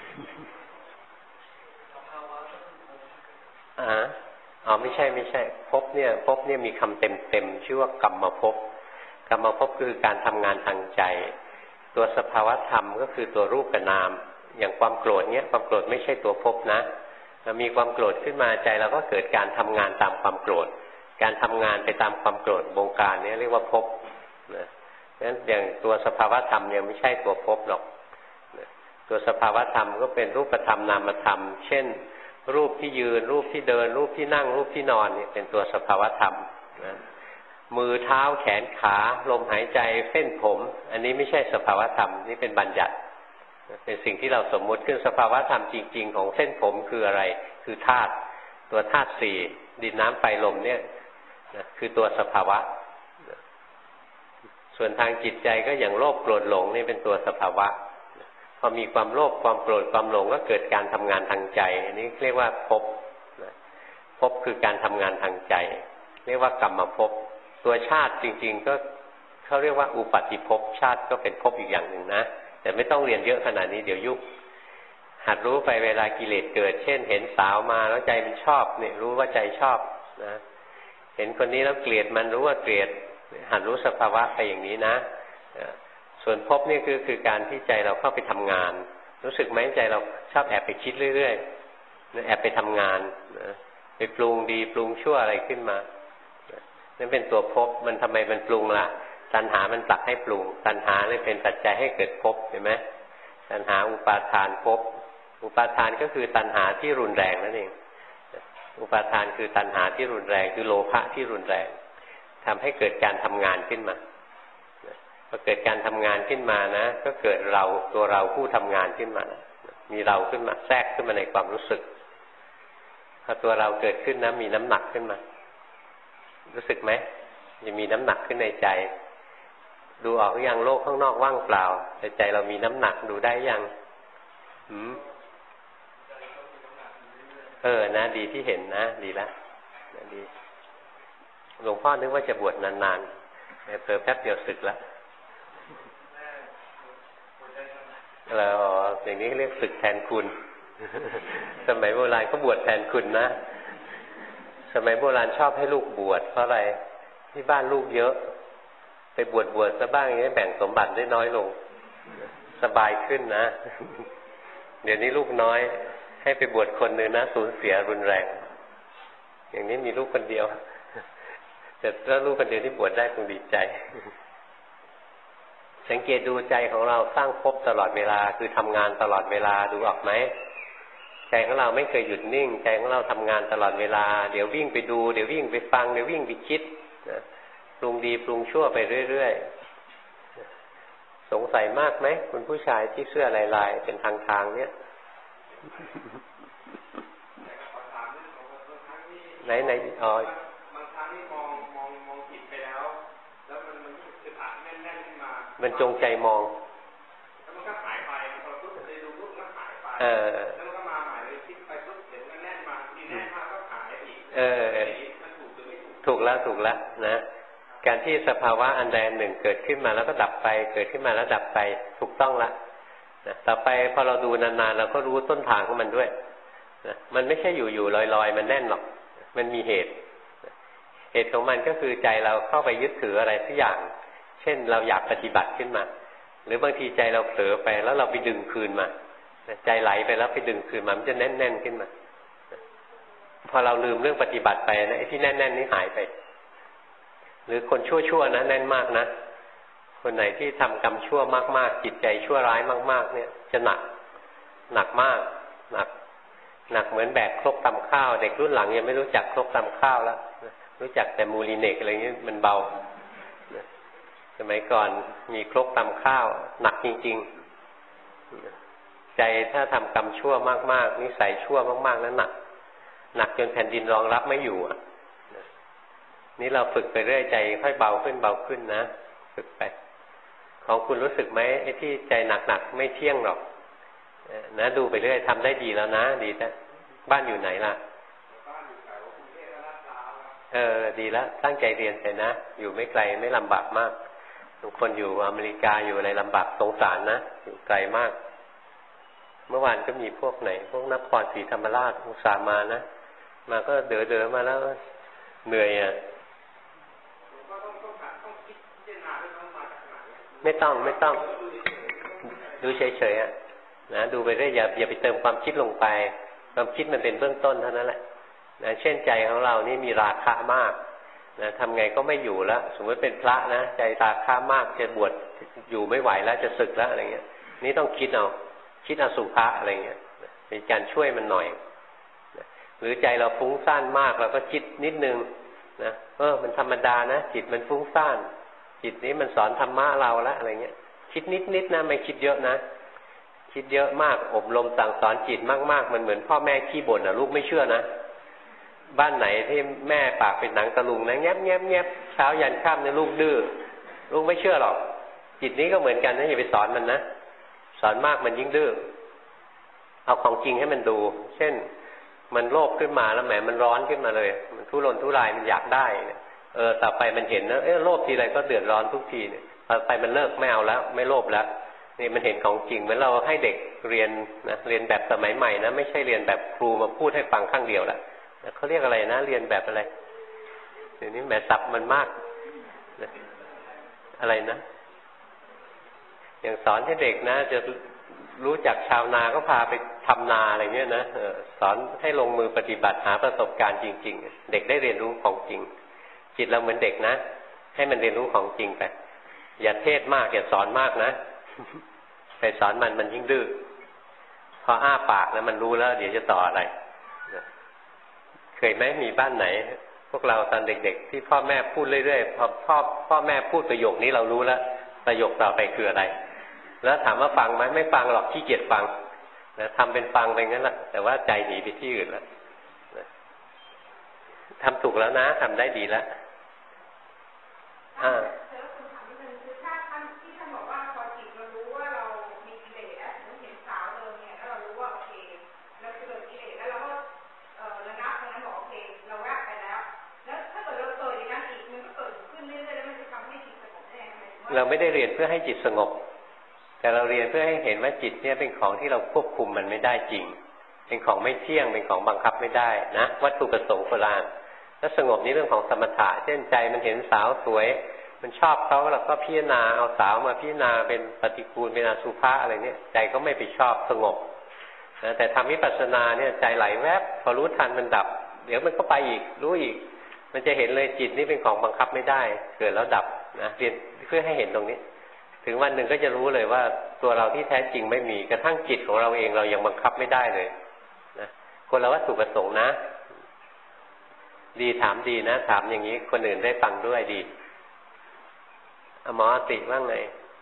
ไม่ใช่ภพเนี่ยมีคำเต็มชื่อว่ากรรมภพกรรมภพคือการทำงานทางใจตัวสภาวธรรมก็คือตัวรูปกับนามอย่างความโกรธเนี่ยความโกรธไม่ใช่ตัวภพนะมีความโกรธขึ้นมาใจเราก็เกิดการทำงานตามความโกรธการทำงานไปตามความโกรธบงการนี้เรียกว่าภพนะงั้นอย่างตัวสภาวธรรมเนี่ยไม่ใช่ตัวภพหรอกตัวสภาวธรรมก็เป็นรูปธรรมนามธรรมเช่นรูปที่ยืนรูปที่เดินรูปที่นั่งรูปที่นอนนี่เป็นตัวสภาวธรรมนะมือเท้าแขนขาลมหายใจเส้นผมอันนี้ไม่ใช่สภาวธรรมนี่เป็นบัญญัติเป็นสิ่งที่เราสมมุติขึ้นสภาวธรรมจริงๆของเส้นผมคืออะไรคือธาตุตัวธาตุสี่ดินน้ำไฟลมเนี่ยคือตัวสภาวะส่วนทางจิตใจก็อย่างโลภโกรธหลงนี่เป็นตัวสภาวะพอมีความโลภความโกรธความหลงก็เกิดการทำงานทางใจอันนี้เรียกว่าภพภพคือการทำงานทางใจเรียกว่ากรรมภพตัวชาติจริงๆก็เขาเรียกว่าอุปัฏฐิภพชาติก็เป็นภพอีกอย่างหนึ่งนะแต่ไม่ต้องเรียนเยอะขนาดนี้เดี๋ยวยุ่งหัดรู้ไปเวลากิเลสเกิดเช่นเห็นสาวมาแล้วใจมันชอบเนี่ยรู้ว่าใจชอบนะเห็นคนนี้แล้วเกลียดมันรู้ว่าเกลียดหัดรู้สภาวะไปอย่างนี้นะส่วนภพนี่คือการที่ใจเราเข้าไปทำงานรู้สึกไหมใจเราชอบแอบไปคิดเรื่อยๆแอบไปทำงานไปปรุงดีปรุงชั่วอะไรขึ้นมานั่นเป็นตัวภพมันทำไมมันปรุงล่ะตัณหามันผลักให้ปรุงตัณหาเลยเป็นปัจจัยให้เกิดภพเห็นไหมตัณหาอุปาทานภพอุปาทานก็คือตัณหาที่รุนแรงนั่นเองอุปาทานคือตัณหาที่รุนแรงคือโลภะที่รุนแรงทำให้เกิดการทำงานขึ้นมาพอเกิดการทำงานขึ้นมานะก็เกิดเราตัวเราผู้ทำงานขึ้นมามีเราขึ้นมาแทรกขึ้นมาในความรู้สึกพอตัวเราเกิดขึ้นนะมีน้ำหนักขึ้นมารู้สึกไหมจะมีน้ำหนักขึ้นในใจดูออกหรือยังโลกข้างนอกว่างเปล่าแต่ใจเรามีน้ำหนักดูได้ยังนะดีที่เห็นนะดีแล้วดีหลวงพ่อนึกว่าจะบวชนานๆเผลอแป๊บเดียวสึกแล้วแล้วอย่างนี้เรียกสึกแทนคุณสมัยโบราณก็บวชแทนคุณนะสมัยโบราณชอบให้ลูกบวชเพราะอะไรที่บ้านลูกเยอะไปบวชซะบ้างอย่างนี้แบ่งสมบัติได้น้อยลงสบายขึ้นนะเดี๋ยวนี้ลูกน้อยให้ไปบวชคนนึงนะสูญเสียรุนแรงอย่างนี้มีลูกคนเดียวแต่ถ้าลูกคนเดียวที่บวชได้คงดีใจสังเกตดูใจของเราสร้างภพตลอดเวลาคือทำงานตลอดเวลาดูออกไหมใจของเราไม่เคยหยุดนิ่งใจของเราทำงานตลอดเวลาเดี๋ยววิ่งไปดูเดี๋ยววิ่งไปฟังเดี๋ยววิ่งไปคิดปรุงดีปรุงชั่วไปเรื่อยๆสงสัยมากไหมคุณผู้ชายที่เสื้อลายๆเป็นทางๆเนี่ยไหนอ๋อบางครั้งนี่มองจิตไปแล้วมันอึดอัดแน่นๆขึ้นมามันจงใจมองแล้วมันก็หายไปพอปุ๊บเลยดูปุ๊บก็หายไปแล้วมันก็มาใหม่เลยคิดไปปุ๊บเดี๋ยวมันแน่นมาทีแน่นมากก็หายอีกมันถูกหรือไม่ถูกถูกแล้วนะการที่สภาวะอันใดอันหนึ่งเกิดขึ้นมาแล้วก็ดับไปเกิดขึ้นมาแล้วดับไปถูกต้องละนะต่อไปพอเราดูนานๆเราก็รู้ต้นทางของมันด้วยนะมันไม่ใช่อยู่ๆลอยๆมันแน่นหรอกมันมีเหตุของมันก็คือใจเราเข้าไปยึดถืออะไรสักอย่างเช่นเราอยากปฏิบัติขึ้นมาหรือบางทีใจเราเผลอไปแล้วเราไปดึงคืนมาใจไหลไปแล้วไปดึงคืนมามันจะแน่นๆขึ้นมาพอเราลืมเรื่องปฏิบัติไปนะไอ้ที่แน่นๆนี้หายไปหรือคนชั่วๆนะแน่นมากนะคนไหนที่ทำกรรมชั่วมากๆจิตใจชั่วร้ายมากๆเนี่ยจะหนักมากหนักเหมือนแบกครกตำข้าวเด็กรุ่นหลังยังไม่รู้จักครกตำข้าวแล้วรู้จักแต่มูลิเนกอะไรเงี้ยมันเบาสมัยก่อนมีครกตำข้าวหนักจริงๆใจถ้าทำกรรมชั่วมากๆนิสัยชั่วมากๆนั้นหนักจนแผ่นดินรองรับไม่อยู่นี่เราฝึกไปเรื่อยใจค่อยเบาขึ้นนะฝึกไปของคุณรู้สึกไหมไอ้ที่ใจหนักไม่เที่ยงหรอกนะดูไปเรื่อยทำได้ดีแล้วนะดีนะบ้านอยู่ไหนล่ะบ้านอยู่แถวกรุงเทพลาดพร้าวดีแล้วตั้งใจเรียนไปนะอยู่ไม่ไกลไม่ลำบากมากบางคนอยู่อเมริกาอยู่อะไรลำบากสงสารนะอยู่ไกลมากเมื่อวานก็มีพวกไหนพวกนครศรีธรรมราชอุตส่าห์มานะมาก็เด๋อมาแล้วเหนื่อยไม่ต้องดูเฉยๆนะดูไปเรื่อยอย่าไปเติมความคิดลงไปความคิดมันเป็นเบื้องต้นเท่านั้นแหละนะเช่นใจของเรานี่มีราคะมากนะทำไงก็ไม่อยู่แล้วสมมติเป็นพระนะใจราคะมากจะบวชอยู่ไม่ไหวแล้วจะสึกแล้วอะไรเงี้ยนี่ต้องคิดอสุภะอะไรเงี้ยเป็นการช่วยมันหน่อยหรือใจเราฟุ้งซ่านมากเราก็คิดนิดนึงนะมันธรรมดานะจิตมันฟุ้งซ่านจิตนี้มันสอนธรรมะเราแล้วอะไรเงี้ยคิดนิดนะไม่คิดเยอะนะคิดเยอะมากอบรมสั่งสอนจิตมากๆมันเหมือนพ่อแม่ขี้บ่นลูกไม่เชื่อนะบ้านไหนที่แม่ปากเป็นหนังตะลุงนะแงบเช้ายันค่ำเนี่ยลูกดื้อลูกไม่เชื่อหรอกจิตนี้ก็เหมือนกันนะอย่าไปสอนมันนะสอนมากมันยิ่งดื้อเอาของจริงให้มันดูเช่นมันโลภขึ้นมาแล้วแหมมันร้อนขึ้นมาเลยมันทุรนทุรายมันอยากได้ต่อไปมันเห็นนะโลภทีไรก็เดือดร้อนทุกทีเนี่ยต่อไปมันเลิกไม่เอาแล้วไม่โลภแล้วนี่มันเห็นของจริงเหมือนเราให้เด็กเรียนนะเรียนแบบสมัยใหม่นะไม่ใช่เรียนแบบครูมาพูดให้ฟังข้างเดียวละเขาเรียกอะไรนะเรียนแบบอะไรเดี๋ยวนี้แหมศัพท์มันมากนะอะไรนะอย่างสอนให้เด็กนะจะรู้จักชาวนาก็พาไปทำนาอะไรเงี้ยนะสอนให้ลงมือปฏิบัติหาประสบการณ์จริงๆเด็กได้เรียนรู้ของจริงจิตเราเหมือนเด็กนะให้มันเรียนรู้ของจริงไปอย่าเทศมากอย่าสอนมากนะไปสอนมันยิ่งดื้อพออ้าปากนะมันรู้แล้วเดี๋ยวจะต่ออะไรเคยไหมมีบ้านไหนพวกเราตอนเด็กๆที่พ่อแม่พูดเรื่อยๆพอพ่อแม่พูดประโยคนี้เรารู้แล้วประโยคต่อไปคืออะไรแล้วถามว่าฟังไหมไม่ฟังหรอกขี้เกียจฟังนะทำเป็นฟังไปงั้นแหละแต่ว่าใจหนีไปที่อื่นแล้วทำถูกแล้วนะทำได้ดีแล้วเราไม่ได้เรียนเพื่อให้จิตสงบแต่เราเรียนเพื่อให้เห็นว่าจิตเนี่ยเป็นของที่เราควบคุมมันไม่ได้จริงเป็นของไม่เที่ยงเป็นของบังคับไม่ได้นะวัตถุประสงค์โบราณแล้วสงบนี่เรื่องของสมถะเช่นใจมันเห็นสาวสวยมันชอบเขาเราก็พิจารณาเอาสาวมาพิจารณาเป็นปฏิกูลเป็นอสุภะอะไรเนี่ยใจก็ไม่ไปชอบสงบนะแต่ทำวิปัสสนาเนี่ยใจไหลแวบพอรู้ทันมันดับเดี๋ยวมันก็ไปอีกรู้อีกมันจะเห็นเลยจิตนี่เป็นของบังคับไม่ได้เกิดแล้วดับนะเรียนเพื่อให้เห็นตรงนี้ถึงวันหนึ่งก็จะรู้เลยว่าตัวเราที่แท้จริงไม่มีกระทั่งจิตของเราเองเรายังบังคับไม่ได้เลยนะคนละวัตถุประสงค์นะดีถามดีนะถามอย่างนี้คนอื่นได้ฟังด้วยดีหมอติว่าไง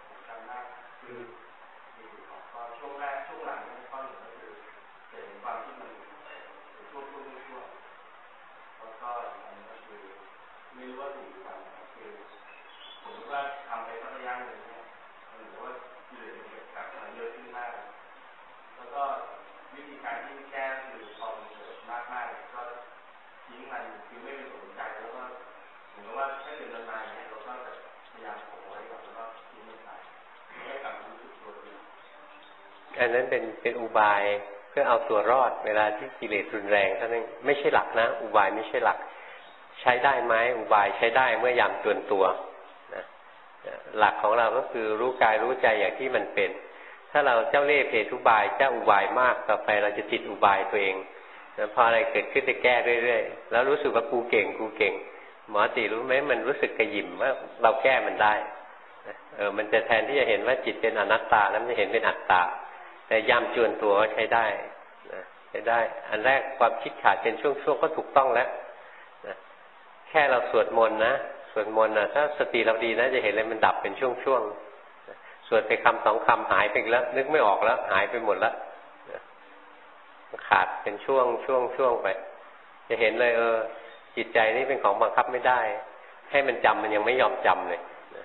อันนั้นเป็นอุบายเพื่อเอาตัวรอดเวลาที่กิเลสรุนแรงเท่านั้นไม่ใช่หลักนะอุบายไม่ใช่หลักใช้ได้ไหมอุบายใช้ได้เมื่อยามจวนตัวนะหลักของเราก็คือรู้กายรู้ใจอย่างที่มันเป็นถ้าเราเจ้าเล่ห์เพทุบายเจ้าอุบายมากต่อไปเราจะติดอุบายตัวเองนะพออะไรเกิดขึ้นจะแก้เรื่อยๆแล้วรู้สึกว่ากูเก่งหมอติรู้ไหมมันรู้สึกกระหยิ่มว่าเราแก้มันได้มันจะแทนที่จะเห็นว่าจิตเป็นอนัตตาแล้วมันจะเห็นเป็นอัตตาแต่ย่ำจวนตัวใช้ได้นะใช้ได้อันแรกความคิดขาดเป็นช่วงๆก็ถูกต้องแล้วนะแค่เราสวดมนต์นะสวดมนต์นะถ้าสติเราดีนะจะเห็นเลยมันดับเป็นช่วงๆสวดไปคำสองคำหายไปแล้วนึกไม่ออกแล้วหายไปหมดแล้วขาดเป็นช่วงไปจะเห็นเลยจิตใจนี่เป็นของบังคับไม่ได้ให้มันจำมันยังไม่ยอมจำเลย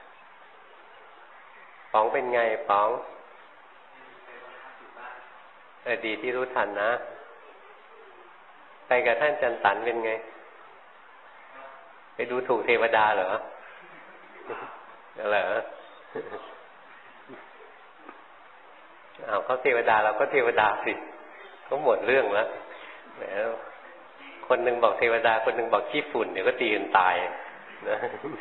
ป๋องเป็นไงป๋องดีที่รู้ทันนะไปกับท่านจันตันเป็นไงไปดูถูกเทวดาเหรอเขาเทวดาเราก็เทวดาสิก็หมดเรื่องแล้วคนหนึ่งบอกเทวดาคนหนึ่งบอกขี้ฝุ่นเดี๋ยวก็ตีกันตายนะ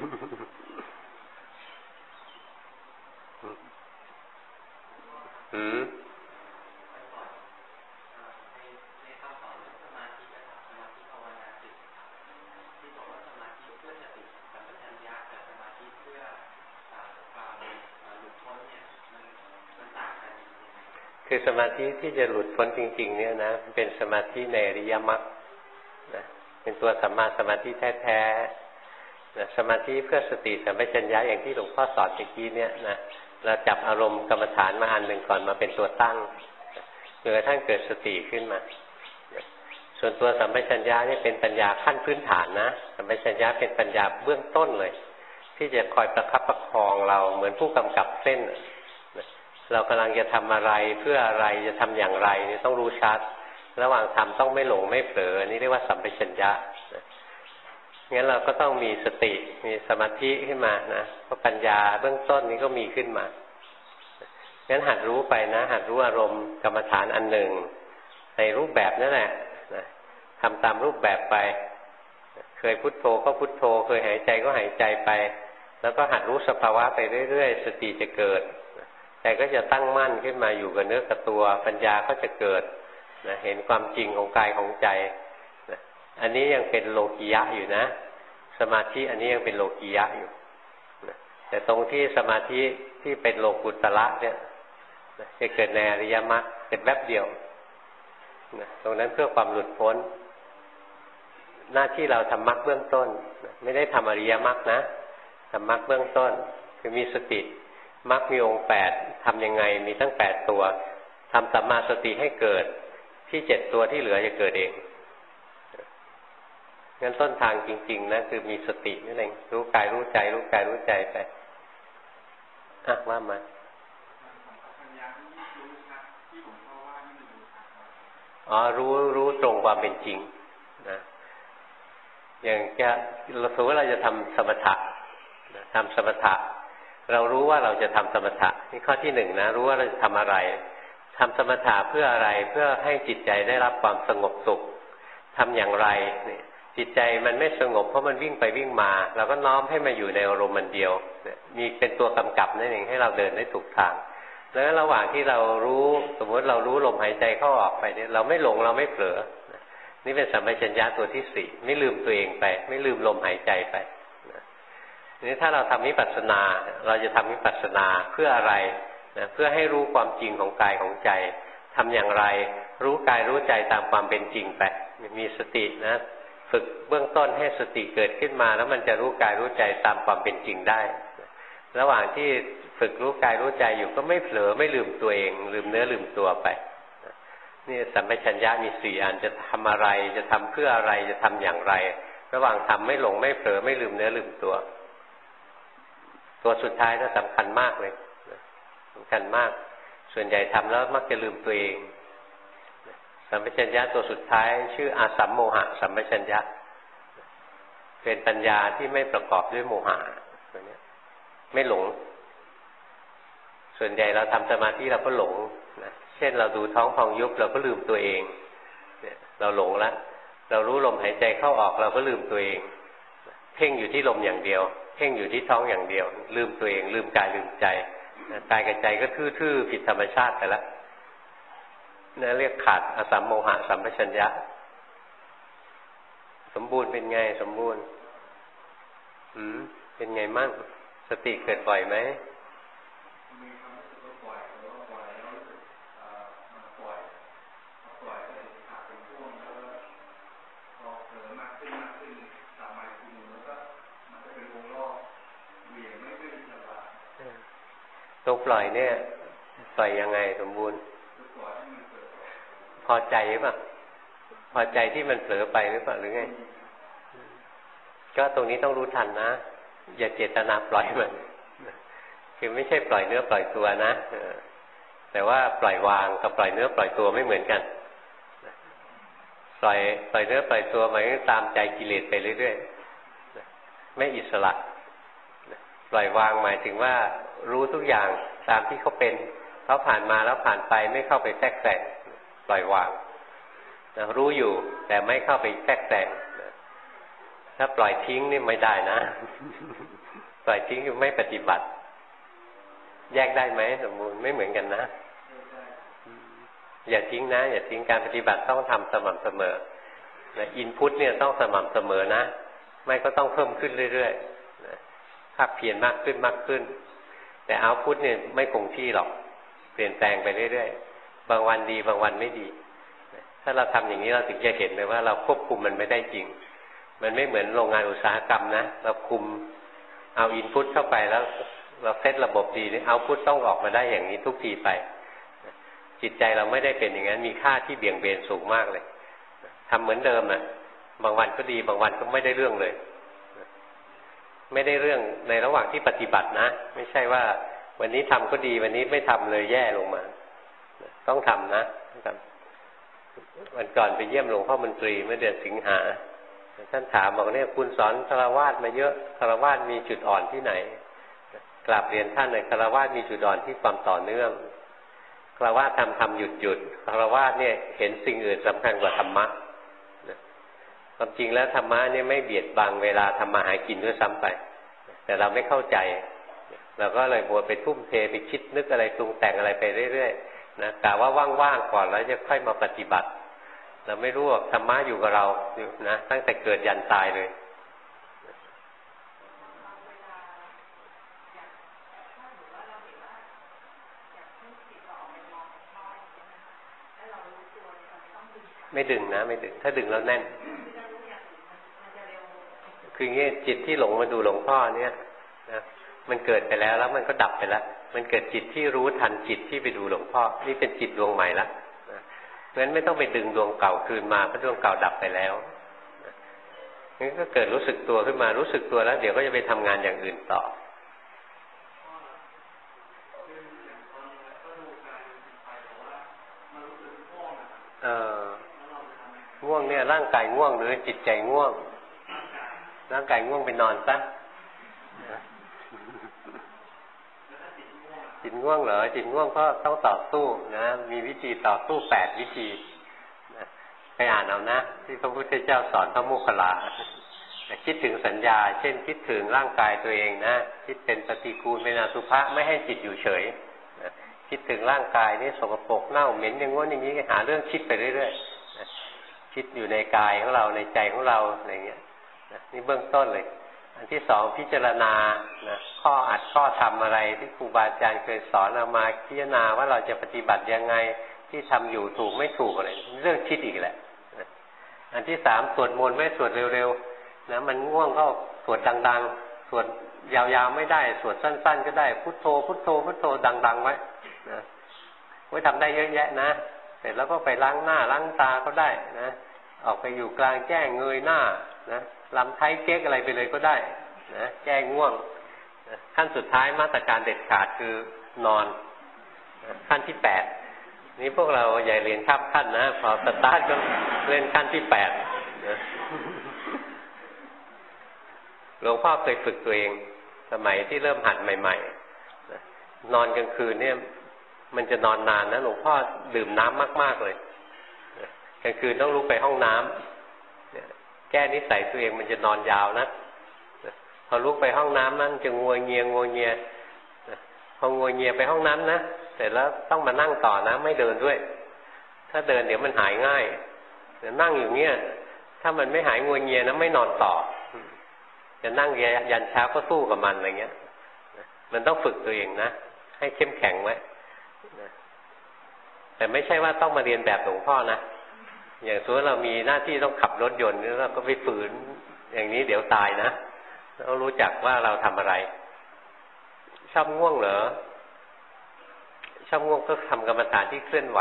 คือสมาธิที่จะหลุดพ้นจริงๆเนี่ยนะเป็นสมาธิในอริยมรรคนะเป็นตัวสัมมาสมาธิแท้ๆนะสมาธิเพื่อสติสัมปชัญญะอย่างที่หลวงพ่อสอนเมื่อกี้เนี่ยนะเราจับอารมณ์กรรมฐานมาอันหนึ่งก่อนมาเป็นตัวตั้งจนกระทั่งเกิดสติขึ้นมาส่วนตัวสัมปชัญญะนี่เป็นปัญญาขั้นพื้นฐานนะสัมปชัญญะเป็นปัญญาเบื้องต้นเลยที่จะคอยประคับประคองเราเหมือนผู้กำกับเส้นเรากำลังจะทำอะไรเพื่ออะไรจะทำอย่างไรนี่ต้องรู้ชัดระหว่างทำต้องไม่หลงไม่เผลอนี่เรียกว่าสัมปชัญญะงั้นเราก็ต้องมีสติมีสมาธิขึ้นมานะเพราะปัญญาเบื้องต้นนี้ก็มีขึ้นมางั้นหัดรู้ไปนะหัดรู้อารมณ์กรรมฐานอันหนึ่งในรูปแบบนั่นแหละนะทำตามรูปแบบไปเคยพุทโธก็พุทโธเคยหายใจก็หายใจไปแล้วก็หัดรู้สภาวะไปเรื่อยๆสติจะเกิดใจก็จะตั้งมั่นขึ้นมาอยู่กับเนื้อกับตัวปัญญาก็จะเกิดนะเห็นความจริงของกายของใจนะอันนี้ยังเป็นโลกิยะอยู่นะสมาธิอันนี้ยังเป็นโลกิยะอยู่นะแต่ตรงที่สมาธิที่เป็นโลกุตระเนี่ยนะจะเกิดในอริยมรรคเกิดแวบเดียวนะตรงนั้นเพื่อความหลุดพ้นหน้าที่เราทำมรรคเบื้องต้นนะไม่ได้ทำอริยมรรคนะทำมรรคเบื้องต้นคือมีสติมรรคมีองค์8ทำยังไงมีตั้ง8ตัวทำสัมมาสติให้เกิดที่7ตัวที่เหลือจะเกิดเองงั้นต้นทางจริงๆนะคือมีสตินั่นเองรู้กายรู้ใจรู้กายรู้ใจไปว่ามารู้ตรงความเป็นจริงนะอย่างสมมติว่าเราจะทำสมถะทำสมถะเรารู้ว่าเราจะทำสมถะนี่ข้อที่หนึ่งนะรู้ว่าเราจะทำอะไรทำสมถะเพื่ออะไรเพื่อให้จิตใจได้รับความสงบสุขทำอย่างไรเนี่ยจิตใจมันไม่สงบเพราะมันวิ่งไปวิ่งมาเราก็น้อมให้มาอยู่ในอารมณ์มันเดียวมีเป็นตัวกำกับนั่นเองให้เราเดินได้ถูกทางแล้วระหว่างที่เรารู้สมมติเรารู้ลมหายใจเข้าออกไปเนี่ยเราไม่หลงเราไม่เผลอนี่เป็นสัมปชัญญะตัวที่สี่ไม่ลืมตัวเองไปไม่ลืมลมหายใจไปนี่ถ้าเราทำวิปัสสนาเราจะทำวิปัสสนาเพื่ออะไรนะเพื่อให้รู้ความจริงของกายของใจทำอย่างไรรู้กายรู้ใจตามความเป็นจริงไปมีสตินะฝึกเบื้องต้นให้สติเกิดขึ้นมาแล้วมันจะรู้กายรู้ใจตามความเป็นจริงได้ระหว่างที่ฝึกรู้กายรู้ใจอยู่ก็ไม่เผลอไม่ลืมตัวเองลืมเนื้อลืมตัวไปนี่สัมปชัญญะมีสี่อันจะทำอะไรจะทำเพื่ออะไรจะทำอย่างไรระหว่างทำไม่หลงไม่เผลอไม่ลืมเนื้อลืมตัวตัวสุดท้ายก็สำคัญมากเลยสำคัญมากส่วนใหญ่ทำแล้วมักจะลืมตัวเองสัมปชัญญะตัวสุดท้ายชื่ออาสัมโมหะสัมปชัญญะเป็นปัญญาที่ไม่ประกอบด้วยโมหะตัวนี้ไม่หลงส่วนใหญ่เราทำสมาธิเราก็หลงนะเช่นเราดูท้องพองยุบเราก็ลืมตัวเองเนี่ยเราหลงแล้วเรารู้ลมหายใจเข้าออกเราก็ลืมตัวเองเพ่งอยู่ที่ลมอย่างเดียวเพ่งอยู่ที่ท้องอย่างเดียวลืมตัวเองลืมกายลืมใจกายกับใจก็ทื่อๆผิดธรรมชาติไปแล้วนั่นเรียกขาดอสัมโมหะสัมปชัญญะสมบูรณ์เป็นไงสมบูรณ์เป็นไงมั่งสติเกิดบ่อยไหมตัวปล่อยเนี่ยปล่อยยังไงสมบูรณ์พอใจหรือเปล่าพอใจที่มันเผลอไปหรือเปล่าหรือไงก็ตรงนี้ต้องรู้ทันนะอย่าเจตนาปล่อยมันคือไม่ใช่ปล่อยเนื้อปล่อยตัวนะแต่ว่าปล่อยวางกับปล่อยเนื้อปล่อยตัวไม่เหมือนกันปล่อยเนื้อปล่อยตัวหมายถึงตามใจกิเลสไปเรื่อยๆไม่อิสระปล่อยวางหมายถึงว่ารู้ทุกอย่างตามที่เขาเป็นเขาผ่านมาแล้วผ่านไปไม่เข้าไปแทรกแซงปล่อยวางนะรู้อยู่แต่ไม่เข้าไปแทรกแซงถ้าปล่อยทิ้งนี่ไม่ได้นะปล่อยทิ้งคือไม่ปฏิบัติแยกได้ไหมสมมุติไม่เหมือนกันนะอย่าทิ้งนะอย่าทิ้งการปฏิบัติต้องทำสม่ำเสมออินพุตเนี่ยต้องสม่ำเสมอนะไม่ก็ต้องเพิ่มขึ้นเรื่อยๆภาคเพียรมากขึ้นมากขึ้นแต่เอาพุตเนี่ยไม่คงที่หรอกเปลี่ยนแปลงไปเรื่อยๆบางวันดีบางวันไม่ดีถ้าเราทำอย่างนี้เราถึงจะเห็นเลยว่าเราควบคุมมันไม่ได้จริงมันไม่เหมือนโรงงานอุตสาหกรรมนะเราคุมเอาอินพุตเข้าไปแล้วเราเซตระบบดีนี่เอาพุตต้องออกมาได้อย่างนี้ทุกทีไปจิตใจเราไม่ได้เป็นอย่างนั้นมีค่าที่เบี่ยงเบนสูงมากเลยทำเหมือนเดิมนะบางวันก็ดีบางวันก็ไม่ได้เรื่องเลยไม่ได้เรื่องในระหว่างที่ปฏิบัตินะไม่ใช่ว่าวันนี้ทำก็ดีวันนี้ไม่ทำเลยแย่ลงมาต้องทำนะวันก่อนไปเยี่ยมหลวงพ่อมนตรีเมื่อเดือนสิงหาท่านถามบอกเนี่ยคุณสอนฆราวาสมาเยอะฆราวาสมีจุดอ่อนที่ไหนกราบเรียนท่านเลยฆราวาสมีจุดอ่อนที่ความต่อเนื่องฆราวาสทำหยุดฆราวาสเนี่ยเห็นสิ่งอื่นสำคัญกว่าธรรมะความจริงแล้วธรรมะเนี่ยไม่เบียดบังเวลาทำมาหากินด้วยซ้ำไปแต่เราไม่เข้าใจเราก็เลยมัวไปทุ่มเทไปคิดนึกอะไรปรุงแต่งอะไรไปเรื่อยๆนะกะว่าว่างๆก่อนแล้วจะค่อยมาปฏิบัติเราไม่รู้ว่าธรรมะอยู่กับเรานะตั้งแต่เกิดยันตายเลยไม่ดึงนะไม่ดึงถ้าดึงแล้วแน่นคืองี้จิตที่หลงมาดูหลวงพ่อเนี่ยนะมันเกิดไปแล้วมันก็ดับไปแล้วมันเกิดจิตที่รู้ทันจิตที่ไปดูหลวงพ่อนี่เป็นจิตดวงใหม่ละเพราะฉะนั้นไม่ต้องไปดึงดวงเก่าคืนมาเพราะดวงเก่าดับไปแล้วงั้นก็เกิดรู้สึกตัวขึ้นมารู้สึกตัวแล้วเดี๋ยวก็จะไปทำงานอย่างอื่นต่อง่วงเนี่ยร่างกายง่วงหรือจิตใจง่วงร่างกายง่วงไปนอนซะจิตง่วงเหรอจิตง่วงก็ต้องต่อสู้นะมีวิธีต่อสู้8วิธีนะไปอ่านเอานะที่พระพุทธเจ้าสอนพระโมคคัลลาคิดถึงสัญญาเช่นคิดถึงร่างกายตัวเองนะคิดเป็นปฏิกูลเป็นอสุภะไม่ให้จิตอยู่เฉยนะคิดถึงร่างกายนี่สกปรกเน่าเหม็นอย่างงี้อย่างนี้หาเรื่องคิดไปเรื่อยๆนะคิดอยู่ในกายของเราในใจของเราอะไรเงี้ยนะนี่เบื้องต้นเลยอันที่สองพิจารณานะข้ออัดข้อทำอะไรที่ครูบาอาจารย์เคยสอนเอามาพิจารณาว่าเราจะปฏิบัติยังไงที่ทำอยู่ถูกไม่ถูกอะไรเรื่องคิดอีกแหละนะอันที่สามสวดมนต์ไม่สวดเร็วๆนะมันง่วงก็สวดดังๆสวดยาวๆไม่ได้สวดสั้นๆก็ได้พุทโธพุทโธพุทโธดังๆไว้นะไว้ทำได้เยอะแยะนะเสร็จแล้วก็ไปล้างหน้าล้างตาก็ได้นะออกไปอยู่กลางแจ้งเงยหน้านะลำไทเก๊กอะไรไปเลยก็ได้นะแก้ง่วงนะขั้นสุดท้ายมาตรการเด็ดขาดคือนอนนะขั้นที่8นี้พวกเราอย่าเรียนข้ามขั้นนะพอสตาร์ทก็เล่นขั้นที่8นะหลวงพ่อเคยฝึกตัวเองสมัยที่เริ่มหัดใหม่ๆนะนอนกลางคืนเนี่ยมันจะนอนนานนะหลวงพ่อดื่มน้ำมากๆเลยนะกลางคืนต้องลุกไปห้องน้ำแก้นิสัยตัวเองมันจะนอนยาวนะพอลุกไปห้องน้ำนั่นจะงัวเงียพองัวเงียไปห้องน้ำนะเสร็จแล้วต้องมานั่งต่อนะไม่เดินด้วยถ้าเดินเดี๋ยวมันหายง่ายเดี๋ยวนั่งอยู่เงี้ยถ้ามันไม่หายงัวเงียนะไม่นอนต่อจะนั่งยันเช้าก็สู้กับมันอะไรเงี้ยมันต้องฝึกตัวเองนะให้เข้มแข็งไว้แต่ไม่ใช่ว่าต้องมาเรียนแบบหลวงพ่อนะอย่างสมมติเรามีหน้าที่ต้องขับรถยนต์แล้วก็ไปฝืนอย่างนี้เดี๋ยวตายนะเรารู้จักว่าเราทำอะไรชอบง่วงเหรอชอบง่วงก็ทำกรรมฐานที่เคลื่อนไหว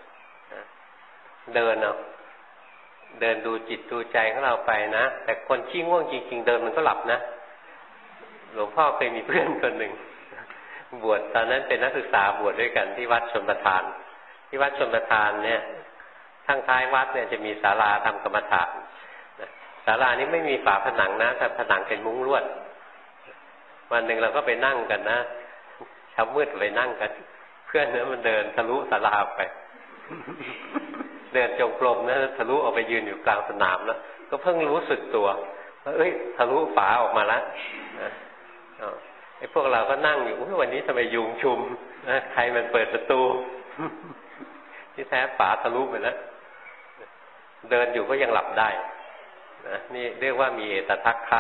เดินเอาเดินดูจิตดูใจของเราไปนะแต่คนขี้ง่วงจริงๆเดินมันก็หลับนะหลวงพ่อเคยมีเพื่อนคนหนึ่งบวชตอนนั้นเป็นนักศึกษาบวชด้วยกันที่วัดชลประทานที่วัดชลประทานเนี่ยข้างท้ายวัดเนี่ยจะมีศาลาทำกรรมฐานศาลานี้ไม่มีฝาผนังนะแต่ผนังเป็นมุ้งลวดวันหนึ่งเราก็ไปนั่งกันนะเช้ามืดไปนั่งกันเพื่อนเนี่ยมันเดินทะลุศาลาไปเดินจงกรมนะทะลุออกไปยืนอยู่กลางสนามแล้วก็เพิ่งรู้สึกตัวว่าเอ้ยทะลุฝาออกมาแล้วไอ้พวกเราก็นั่งอยู่วันนี้ทำไมยุงชุมนะใครมันเปิดประตูที่แท้ฝาทะลุไปแล้วเดินอยู่ก็ยังหลับได้นะนี่เรียกว่ามีเอตทัคคะ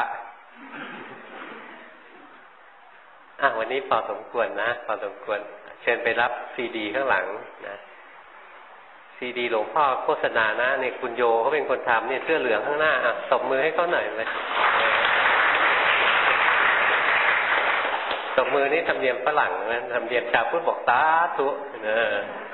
วันนี้พอสมควรนะพอสมควรเชิญไปรับซีดีข้างหลังนะซีดีหลวงพ่อโฆษณานะเนี่ยคุณโยเขาเป็นคนทำเนี่ยเสื้อเหลืองข้างหน้าตบมือให้เขาหน่อยเลยตบมือนี่ทำเนียมฝรั่งนะทำเนียมชาวพุทธบอกสาธุ